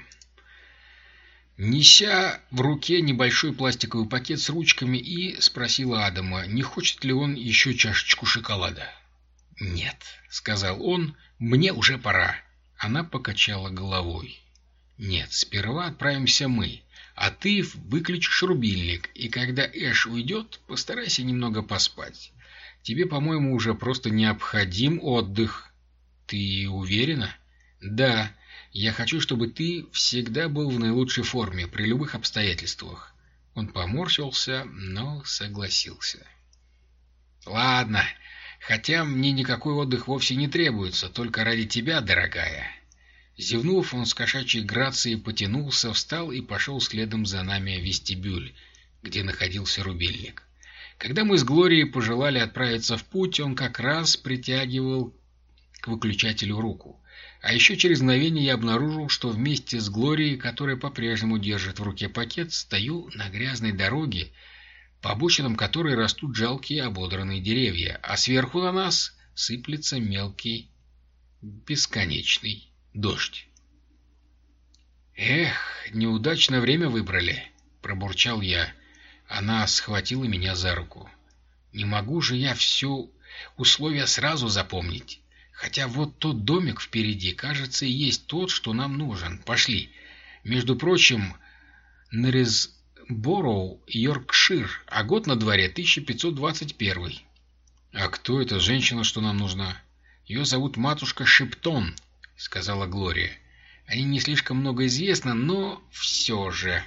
неся в руке небольшой пластиковый пакет с ручками, и спросила Адама, не хочет ли он еще чашечку шоколада. «Нет», — сказал он, — «мне уже пора». Она покачала головой. «Нет, сперва отправимся мы, а ты выключишь рубильник, и когда Эш уйдет, постарайся немного поспать. Тебе, по-моему, уже просто необходим отдых». «Ты уверена?» «Да, я хочу, чтобы ты всегда был в наилучшей форме при любых обстоятельствах». Он поморщился, но согласился. «Ладно, хотя мне никакой отдых вовсе не требуется, только ради тебя, дорогая». Зевнув, он с кошачьей грацией потянулся, встал и пошел следом за нами в вестибюль, где находился рубильник. Когда мы с Глорией пожелали отправиться в путь, он как раз притягивал к выключателю руку. А еще через мгновение я обнаружил, что вместе с Глорией, которая по-прежнему держит в руке пакет, стою на грязной дороге, по обочинам которой растут жалкие ободранные деревья, а сверху на нас сыплется мелкий, бесконечный дождь. «Эх, неудачно время выбрали», — пробурчал я. Она схватила меня за руку. «Не могу же я все условия сразу запомнить. Хотя вот тот домик впереди, кажется, и есть тот, что нам нужен. Пошли. Между прочим, Норрисбороу, Йоркшир, а год на дворе тысяча пятьсот двадцать первый. «А кто эта женщина, что нам нужна?» «Ее зовут матушка Шиптон», — сказала Глория. «О ней не слишком много известно, но все же».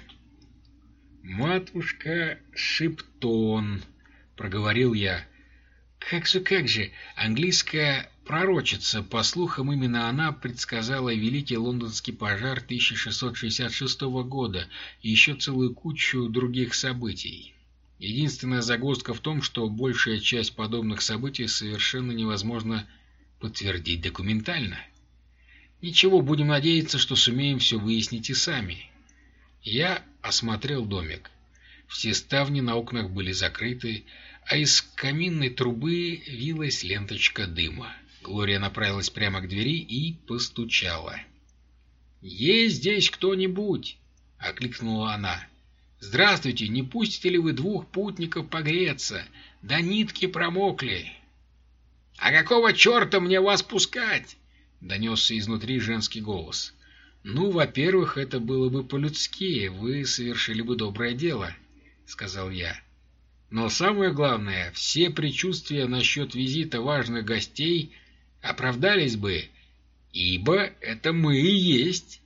«Матушка Шиптон», — проговорил я. «Как же, как же, английская пророчица. По слухам, именно она предсказала великий лондонский пожар тысяча шестьсот шестьдесят шестого года и еще целую кучу других событий. Единственная загвоздка в том, что большая часть подобных событий совершенно невозможно подтвердить документально. Ничего, будем надеяться, что сумеем все выяснить и сами». Я осмотрел домик. Все ставни на окнах были закрыты, а из каминной трубы вилась ленточка дыма. Глория направилась прямо к двери и постучала. «Есть здесь кто-нибудь?» — окликнула она. «Здравствуйте, не пустите ли вы двух путников погреться? Да нитки промокли». «А какого черта мне вас пускать?» — донесся изнутри женский голос. «Ну, во-первых, это было бы по-людски, вы совершили бы доброе дело», — сказал я. «Но самое главное, все предчувствия насчет визита важных гостей оправдались бы, ибо это мы и есть».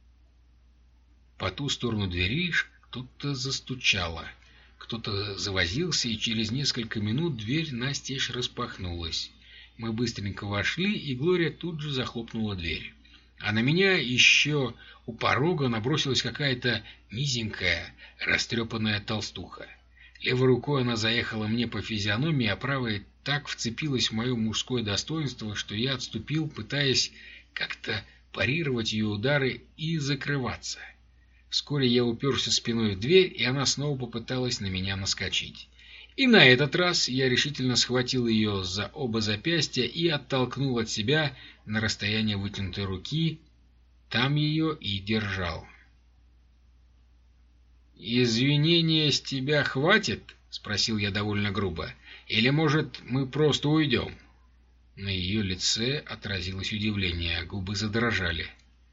По ту сторону двери кто-то застучало, кто-то завозился, и через несколько минут дверь настежь распахнулась. Мы быстренько вошли, и Глория тут же захлопнула дверь. А на меня еще у порога набросилась какая-то низенькая, растрепанная толстуха. Левой рукой она заехала мне по физиономии, а правой так вцепилась в мое мужское достоинство, что я отступил, пытаясь как-то парировать ее удары и закрываться. Вскоре я уперся спиной в дверь, и она снова попыталась на меня наскочить. И на этот раз я решительно схватил ее за оба запястья и оттолкнул от себя на расстояние вытянутой руки. Там ее и держал. «Извинения с тебя хватит?» — спросил я довольно грубо. «Или, может, мы просто уйдем?» На ее лице отразилось удивление, а губы задрожали.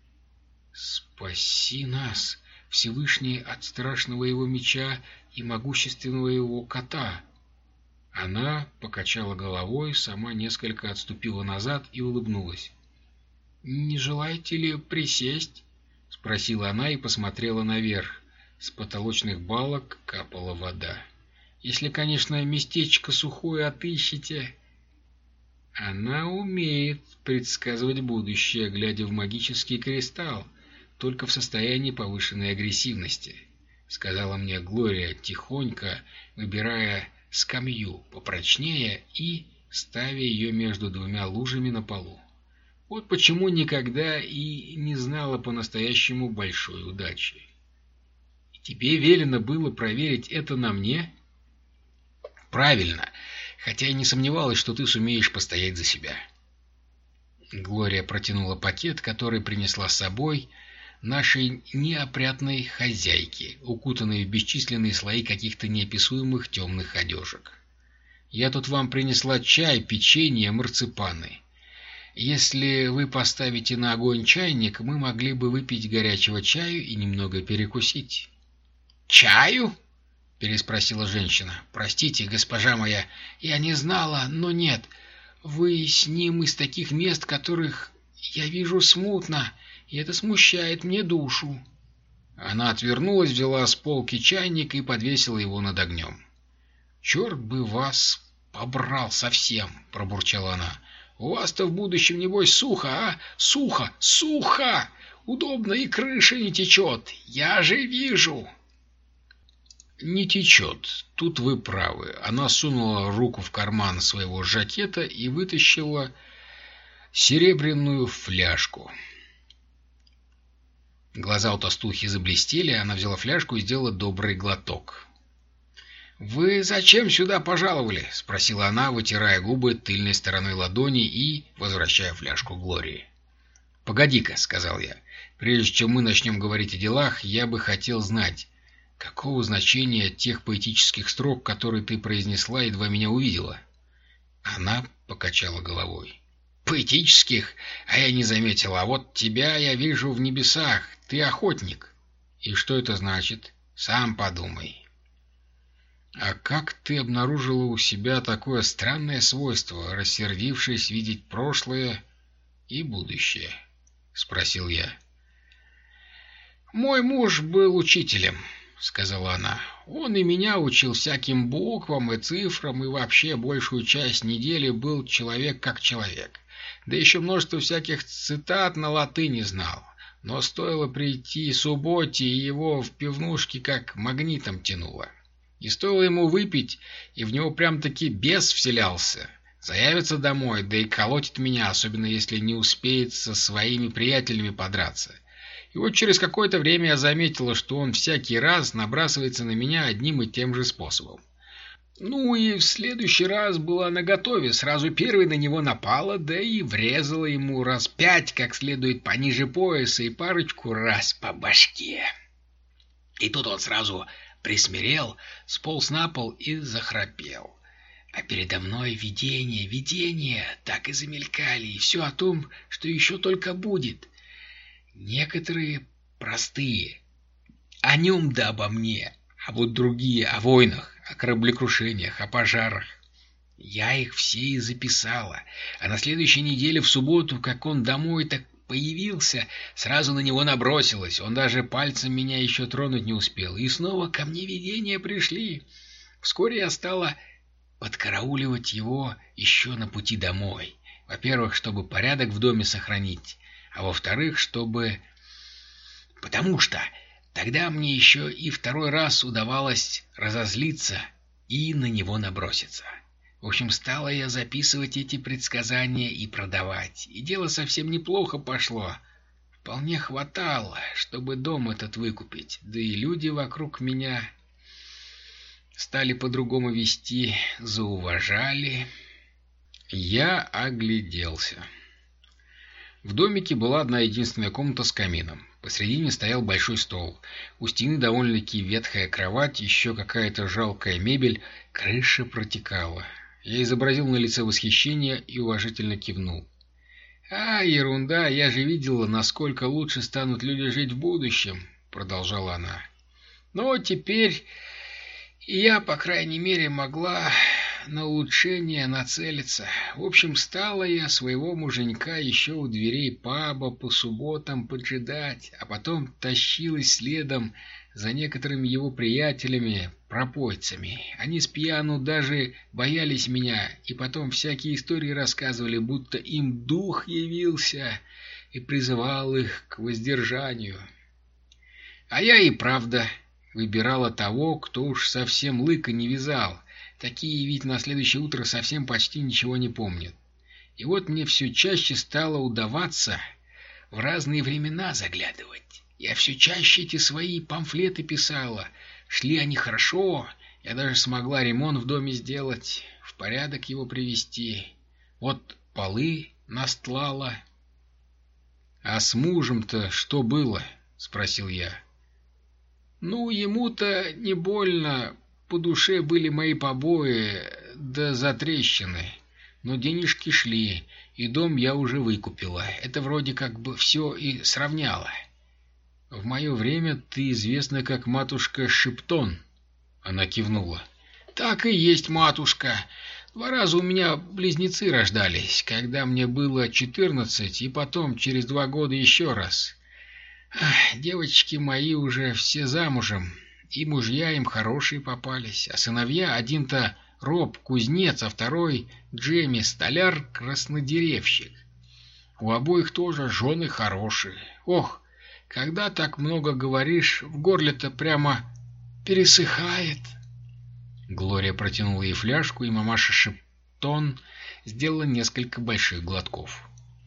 «Спаси нас, Всевышний, от страшного его меча и могущественного его кота!» Она покачала головой, сама несколько отступила назад и улыбнулась. «Не желаете ли присесть?» — спросила она и посмотрела наверх. С потолочных балок капала вода. «Если, конечно, местечко сухое отыщете...» Она умеет предсказывать будущее, глядя в магический кристалл, только в состоянии повышенной агрессивности, — сказала мне Глория, тихонько выбирая скамью попрочнее и ставя ее между двумя лужами на полу. Вот почему никогда и не знала по-настоящему большой удачи. И тебе велено было проверить это на мне? Правильно, хотя и не сомневалась, что ты сумеешь постоять за себя. Глория протянула пакет, который принесла с собой нашей неопрятной хозяйке, укутанной в бесчисленные слои каких-то неописуемых темных одежек. «Я тут вам принесла чай, печенье, марципаны. Если вы поставите на огонь чайник, мы могли бы выпить горячего чаю и немного перекусить». «Чаю?» — переспросила женщина. «Простите, госпожа моя, я не знала, но нет. Вы с ним из таких мест, которых я вижу смутно, и это смущает мне душу». Она отвернулась, взяла с полки чайник и подвесила его над огнем. «Черт бы вас побрал совсем!» — пробурчала она. «У вас-то в будущем, небось, сухо, а? Сухо! Сухо! Удобно, и крыша не течет! Я же вижу!» «Не течет. Тут вы правы». Она сунула руку в карман своего жакета и вытащила серебряную фляжку. Глаза у толстухи заблестели, она взяла фляжку и сделала добрый глоток. «Вы зачем сюда пожаловали?» — спросила она, вытирая губы тыльной стороной ладони и возвращая фляжку Глории. «Погоди-ка», — сказал я, — «прежде чем мы начнем говорить о делах, я бы хотел знать, какого значения тех поэтических строк, которые ты произнесла, едва меня увидела?» Она покачала головой. «Поэтических? А я не заметила. А вот тебя я вижу в небесах. Ты охотник». «И что это значит? Сам подумай». «А как ты обнаружила у себя такое странное свойство, рассердившись видеть прошлое и будущее?» — спросил я. «Мой муж был учителем», — сказала она. «Он и меня учил всяким буквам и цифрам, и вообще большую часть недели был человек как человек. Да еще множество всяких цитат на латыни знал. Но стоило прийти субботе, и его в пивнушке как магнитом тянуло. И стоило ему выпить, и в него прям-таки бес вселялся. Заявится домой, да и колотит меня, особенно если не успеет со своими приятелями подраться. И вот через какое-то время я заметила, что он всякий раз набрасывается на меня одним и тем же способом. Ну и в следующий раз была наготове, сразу первой на него напала, да и врезала ему раз пять, как следует пониже пояса, и парочку раз по башке. И тут он сразу присмирел, сполз на пол и захрапел. А передо мной видения, видения так и замелькали, и все о том, что еще только будет. Некоторые простые, о нем да обо мне, а вот другие о войнах, о кораблекрушениях, о пожарах. Я их все и записала, а на следующей неделе в субботу, как он домой так появился, сразу на него набросилась. Он даже пальцем меня еще тронуть не успел, и снова ко мне видения пришли. Вскоре я стала подкарауливать его еще на пути домой. Во-первых, чтобы порядок в доме сохранить, а во-вторых, чтобы... Потому что тогда мне еще и второй раз удавалось разозлиться и на него наброситься. В общем, стала я записывать эти предсказания и продавать, и дело совсем неплохо пошло. вполне хватало, чтобы дом этот выкупить, да и люди вокруг меня стали по-другому вести, зауважали. Я огляделся. В домике была одна единственная комната с камином. Посредине стоял большой стол. У стены довольно-таки ветхая кровать, еще какая-то жалкая мебель, крыша протекала. Я изобразил на лице восхищение и уважительно кивнул. «А, ерунда, я же видела, насколько лучше станут люди жить в будущем», — продолжала она. «Но теперь я, по крайней мере, могла на улучшение нацелиться. В общем, стала я своего муженька еще у дверей паба по субботам поджидать, а потом тащилась следом за некоторыми его приятелями, пропойцами. Они с пьяну даже боялись меня, и потом всякие истории рассказывали, будто им дух явился и призывал их к воздержанию. А я и правда выбирала того, кто уж совсем лыка не вязал. Такие ведь на следующее утро совсем почти ничего не помнят. И вот мне все чаще стало удаваться в разные времена заглядывать. Я все чаще эти свои памфлеты писала. Шли они хорошо. Я даже смогла ремонт в доме сделать, в порядок его привести. Вот полы настлала. — А с мужем-то что было? — спросил я. — Ну, ему-то не больно по душе были мои побои да затрещины. Но денежки шли, и дом я уже выкупила. Это вроде как бы все и сравняло. В мое время ты известна как матушка Шептон. Она кивнула. Так и есть, матушка. Два раза у меня близнецы рождались, когда мне было четырнадцать, и потом через два года еще раз. Ах, девочки мои уже все замужем, и мужья им хорошие попались, а сыновья один-то Роб кузнец, а второй Джемми столяр краснодеревщик. У обоих тоже жены хорошие. Ох, когда так много говоришь, в горле-то прямо пересыхает. Глория протянула ей фляжку, и мамаша Шептон сделала несколько больших глотков.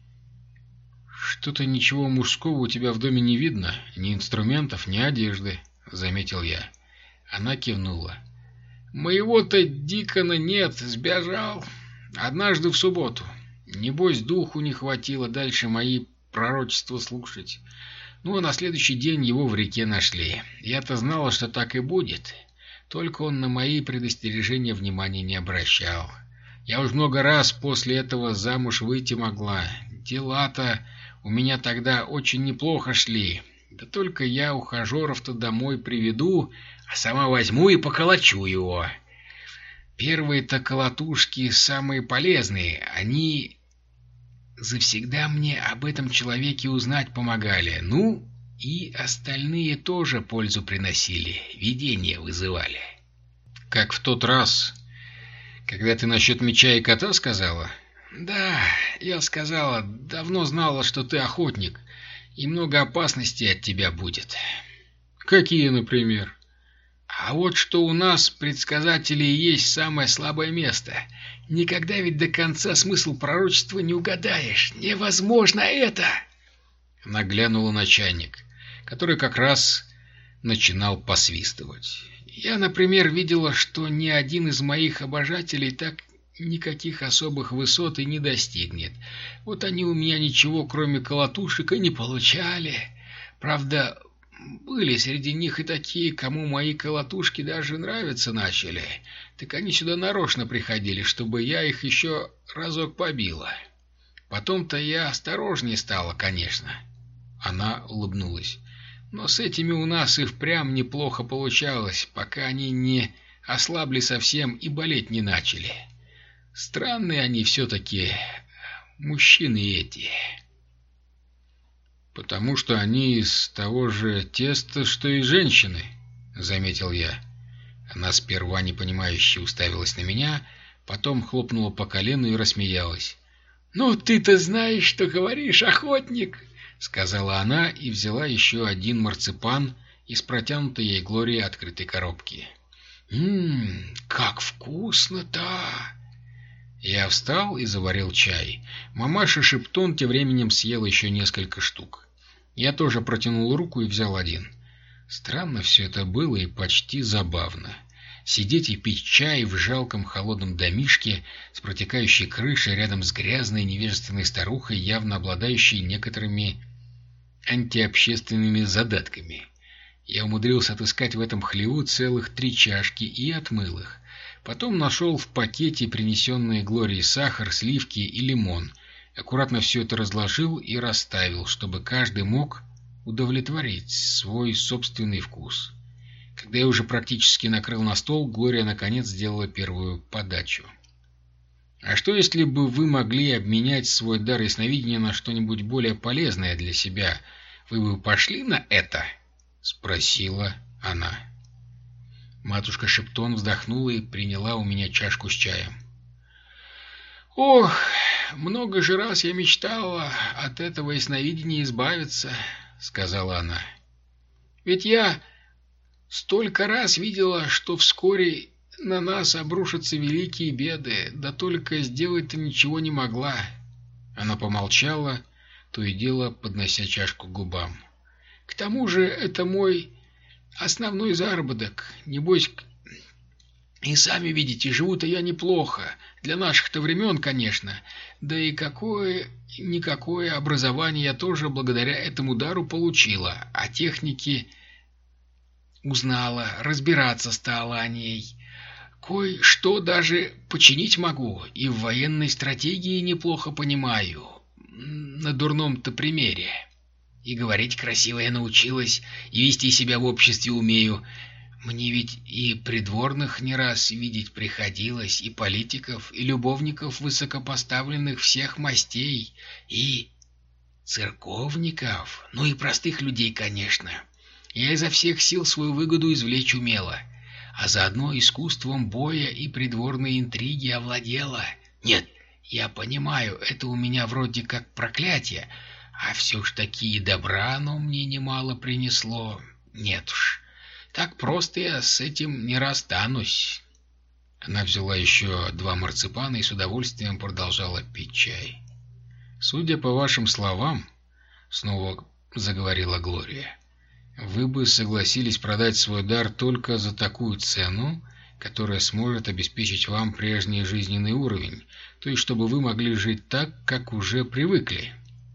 «Что-то ничего мужского у тебя в доме не видно, ни инструментов, ни одежды», — заметил я. Она кивнула. «Моего-то Дикона нет, сбежал. Однажды в субботу. Небось, духу не хватило дальше мои пророчества слушать. Ну, а на следующий день его в реке нашли. Я-то знала, что так и будет. Только он на мои предостережения внимания не обращал. Я уж много раз после этого замуж выйти могла. Дела-то у меня тогда очень неплохо шли. Да только я ухажеров-то домой приведу, а сама возьму и поколочу его. Первые-то колотушки самые полезные. Они завсегда мне об этом человеке узнать помогали. Ну, и остальные тоже пользу приносили, видения вызывали. Как в тот раз, когда ты насчет меча и кота сказала? Да, я сказала, давно знала, что ты охотник, и много опасностей от тебя будет. Какие, например? А вот что у нас, предсказателей, есть самое слабое место. Никогда ведь до конца смысл пророчества не угадаешь. Невозможно это! Она глянула на чайник, который как раз начинал посвистывать. Я, например, видела, что ни один из моих обожателей так никаких особых высот и не достигнет. Вот они у меня ничего, кроме колотушек, и не получали. Правда, были среди них и такие, кому мои колотушки даже нравиться начали. Так они сюда нарочно приходили, чтобы я их еще разок побила. Потом-то я осторожнее стала, конечно. Она улыбнулась. Но с этими у нас и впрямь неплохо получалось, пока они не ослабли совсем и болеть не начали. Странные они все-таки, мужчины эти. «Потому что они из того же теста, что и женщины», — заметил я. Она сперва непонимающе уставилась на меня, потом хлопнула по колену и рассмеялась. «Ну, ты-то знаешь, что говоришь, охотник!» — сказала она и взяла еще один марципан из протянутой ей Глории открытой коробки. «Ммм, как вкусно-то!» Я встал и заварил чай. Мамаша Шептон тем временем съела еще несколько штук. Я тоже протянул руку и взял один. Странно все это было и почти забавно. Сидеть и пить чай в жалком холодном домишке с протекающей крышей рядом с грязной невежественной старухой, явно обладающей некоторыми антиобщественными задатками. Я умудрился отыскать в этом хлеву целых три чашки и отмыл их. Потом нашел в пакете принесенные Глорией сахар, сливки и лимон. Аккуратно все это разложил и расставил, чтобы каждый мог удовлетворить свой собственный вкус. Когда я уже практически накрыл на стол, Глория наконец сделала первую подачу. «А что, если бы вы могли обменять свой дар ясновидения на что-нибудь более полезное для себя? Вы бы пошли на это?» — спросила она. Матушка Шептон вздохнула и приняла у меня чашку с чаем. «Ох, много же раз я мечтала от этого ясновидения избавиться», — сказала она. «Ведь я столько раз видела, что вскоре на нас обрушатся великие беды, да только сделать-то ничего не могла». Она помолчала, то и дело поднося чашку к губам. «К тому же это мой основной заработок. Небось, и сами видите, живу-то я неплохо. Для наших-то времен, конечно. Да и какое-никакое образование я тоже благодаря этому дару получила. А техники узнала, разбираться стала о ней. Кое-что даже починить могу. И в военной стратегии неплохо понимаю. На дурном-то примере. И говорить красиво я научилась, и вести себя в обществе умею. Мне ведь и придворных не раз видеть приходилось, и политиков, и любовников высокопоставленных всех мастей, и церковников, ну и простых людей, конечно. Я изо всех сил свою выгоду извлечь умела, а заодно искусством боя и придворной интриги овладела. Нет, я понимаю, это у меня вроде как проклятие, а все ж таки и добра оно мне немало принесло. Нет уж, так просто я с этим не расстанусь». Она взяла еще два марципана и с удовольствием продолжала пить чай. «Судя по вашим словам, — снова заговорила Глория, — вы бы согласились продать свой дар только за такую цену, которая сможет обеспечить вам прежний жизненный уровень, то есть чтобы вы могли жить так, как уже привыкли».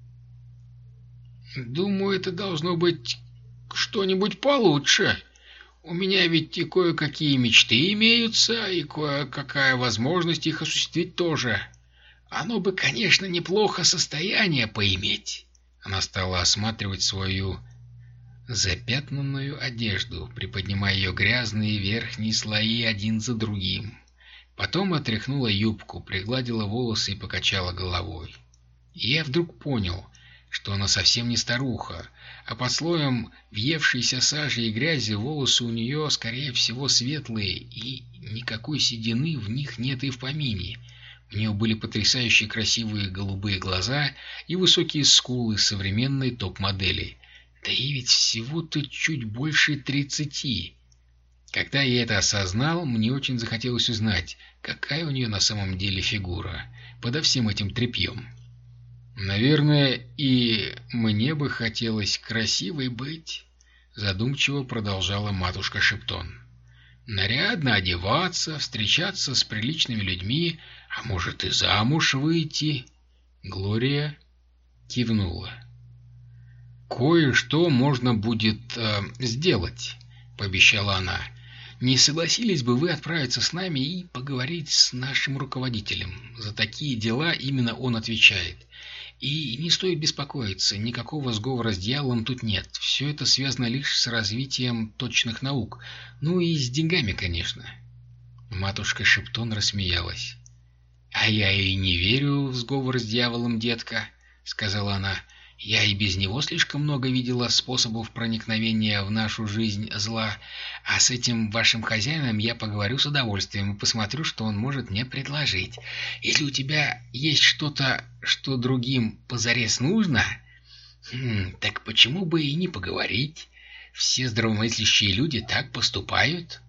«Думаю, это должно быть что-нибудь получше. У меня ведь и кое-какие мечты имеются, и кое-какая возможность их осуществить тоже. Оно бы, конечно, неплохо состояние поиметь». Она стала осматривать свою запятнанную одежду, приподнимая ее грязные верхние слои один за другим. Потом отряхнула юбку, пригладила волосы и покачала головой. И я вдруг понял, что она совсем не старуха, а под слоем въевшейся сажи и грязи волосы у нее, скорее всего, светлые, и никакой седины в них нет и в помине. У нее были потрясающе красивые голубые глаза и высокие скулы современной топ-модели. Да и ведь всего-то чуть больше тридцати. Когда я это осознал, мне очень захотелось узнать, какая у нее на самом деле фигура подо всем этим тряпьем. «Наверное, и мне бы хотелось красивой быть», — задумчиво продолжала матушка Шептон. «Нарядно одеваться, встречаться с приличными людьми, а может и замуж выйти». Глория кивнула. «Кое-что можно будет э, сделать», — пообещала она. «Не согласились бы вы отправиться с нами и поговорить с нашим руководителем? За такие дела именно он отвечает. И не стоит беспокоиться, никакого сговора с дьяволом тут нет. Все это связано лишь с развитием точных наук. Ну и с деньгами, конечно». Матушка Шептон рассмеялась. «А я и не верю в сговор с дьяволом, детка», — сказала она. «Я и без него слишком много видела способов проникновения в нашу жизнь зла, а с этим вашим хозяином я поговорю с удовольствием и посмотрю, что он может мне предложить. Если у тебя есть что-то, что другим позарез нужно, хм, так почему бы и не поговорить? Все здравомыслящие люди так поступают».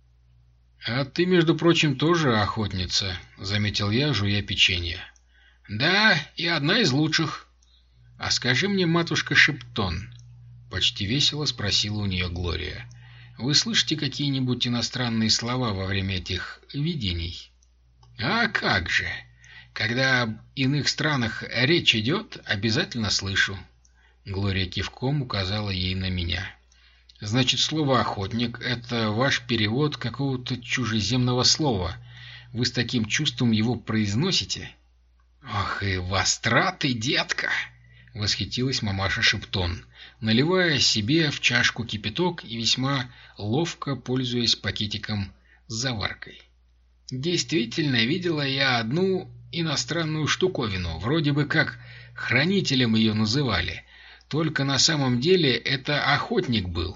«А ты, между прочим, тоже охотница», — заметил я, жуя печенье. «Да, и одна из лучших». «А скажи мне, матушка Шептон», — почти весело спросила у нее Глория, — «вы слышите какие-нибудь иностранные слова во время этих видений?» «А как же! Когда об иных странах речь идет, обязательно слышу». Глория кивком указала ей на меня. «Значит, слово «охотник» — это ваш перевод какого-то чужеземного слова. Вы с таким чувством его произносите?» «Ах и востра ты, детка!» — восхитилась мамаша Шептон, наливая себе в чашку кипяток и весьма ловко пользуясь пакетиком с заваркой. «Действительно, видела я одну иностранную штуковину, вроде бы как хранителем ее называли, только на самом деле это охотник был».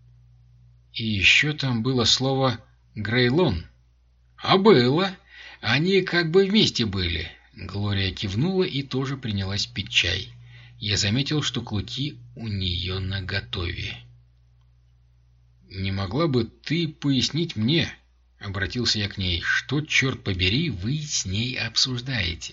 «И еще там было слово «грейлон». «А было. Они как бы вместе были». Глория кивнула и тоже принялась пить чай. Я заметил, что клыки у нее наготове. «Не могла бы ты пояснить мне, — обратился я к ней, — что, черт побери, вы с ней обсуждаете?»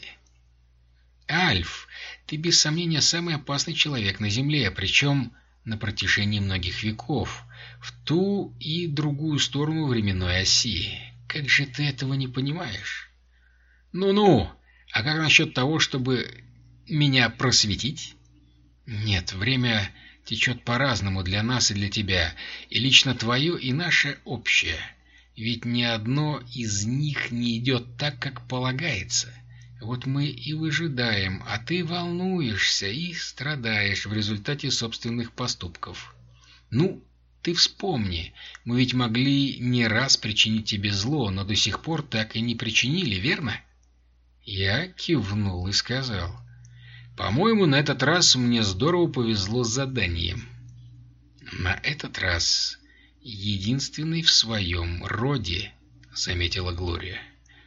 «Альф, ты без сомнения самый опасный человек на Земле, причем на протяжении многих веков, в ту и другую сторону временной оси. Как же ты этого не понимаешь?» «Ну-ну, а как насчет того, чтобы меня просветить?» «Нет, время течет по-разному для нас и для тебя, и лично твое, и наше общее. Ведь ни одно из них не идет так, как полагается. Вот мы и выжидаем, а ты волнуешься и страдаешь в результате собственных поступков. Ну, ты вспомни, мы ведь могли не раз причинить тебе зло, но до сих пор так и не причинили, верно?» Я кивнул и сказал: «По-моему, на этот раз мне здорово повезло с заданием». «На этот раз единственный в своем роде», — заметила Глория.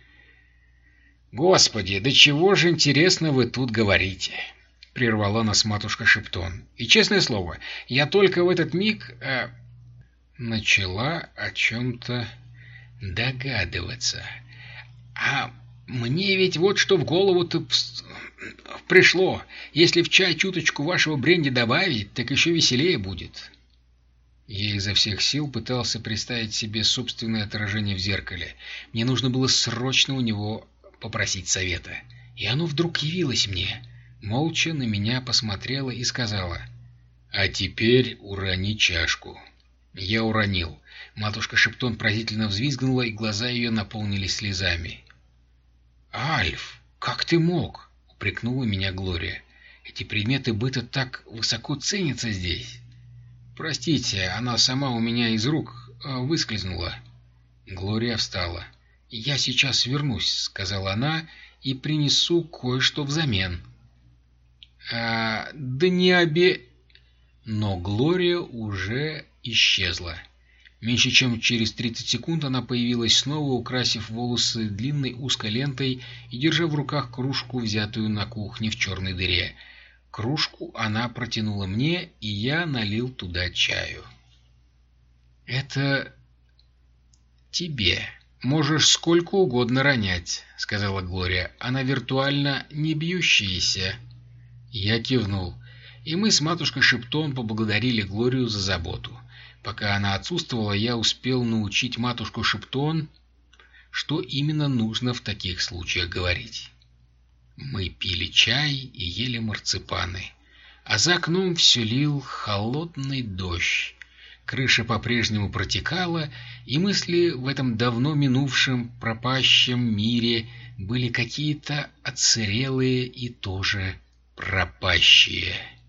«Господи, да чего же интересно вы тут говорите?» — прервала нас матушка Шептон. «И, честное слово, я только в этот миг...» а... начала о чем-то догадываться. «А мне ведь вот что в голову-то пришло. Если в чай чуточку вашего бренди добавить, так еще веселее будет». Я изо всех сил пытался представить себе собственное отражение в зеркале. Мне нужно было срочно у него попросить совета. И оно вдруг явилось мне, молча на меня посмотрела и сказала: «А теперь урони чашку». Я уронил. Матушка Шептон поразительно взвизгнула, и глаза ее наполнились слезами. «Альф, как ты мог?» — упрекнула меня Глория. «Эти предметы быта так высоко ценятся здесь». «Простите, она сама у меня из рук э, выскользнула». Глория встала. «Я сейчас вернусь», — сказала она, — «и принесу кое-что взамен». «А, да не обе...» Но Глория уже исчезла. Меньше чем через тридцать секунд она появилась снова, украсив волосы длинной узкой лентой и держа в руках кружку, взятую на кухне в черной дыре. Кружку она протянула мне, и я налил туда чаю. «Это тебе. Можешь сколько угодно ронять», — сказала Глория. «Она виртуально не бьющаяся». Я кивнул, и мы с матушкой Шептон поблагодарили Глорию за заботу. Пока она отсутствовала, я успел научить матушку Шептон, что именно нужно в таких случаях говорить. Мы пили чай и ели марципаны, а за окном все лил холодный дождь. Крыша по-прежнему протекала, и мысли в этом давно минувшем пропащем мире были какие-то отсырелые и тоже пропащие.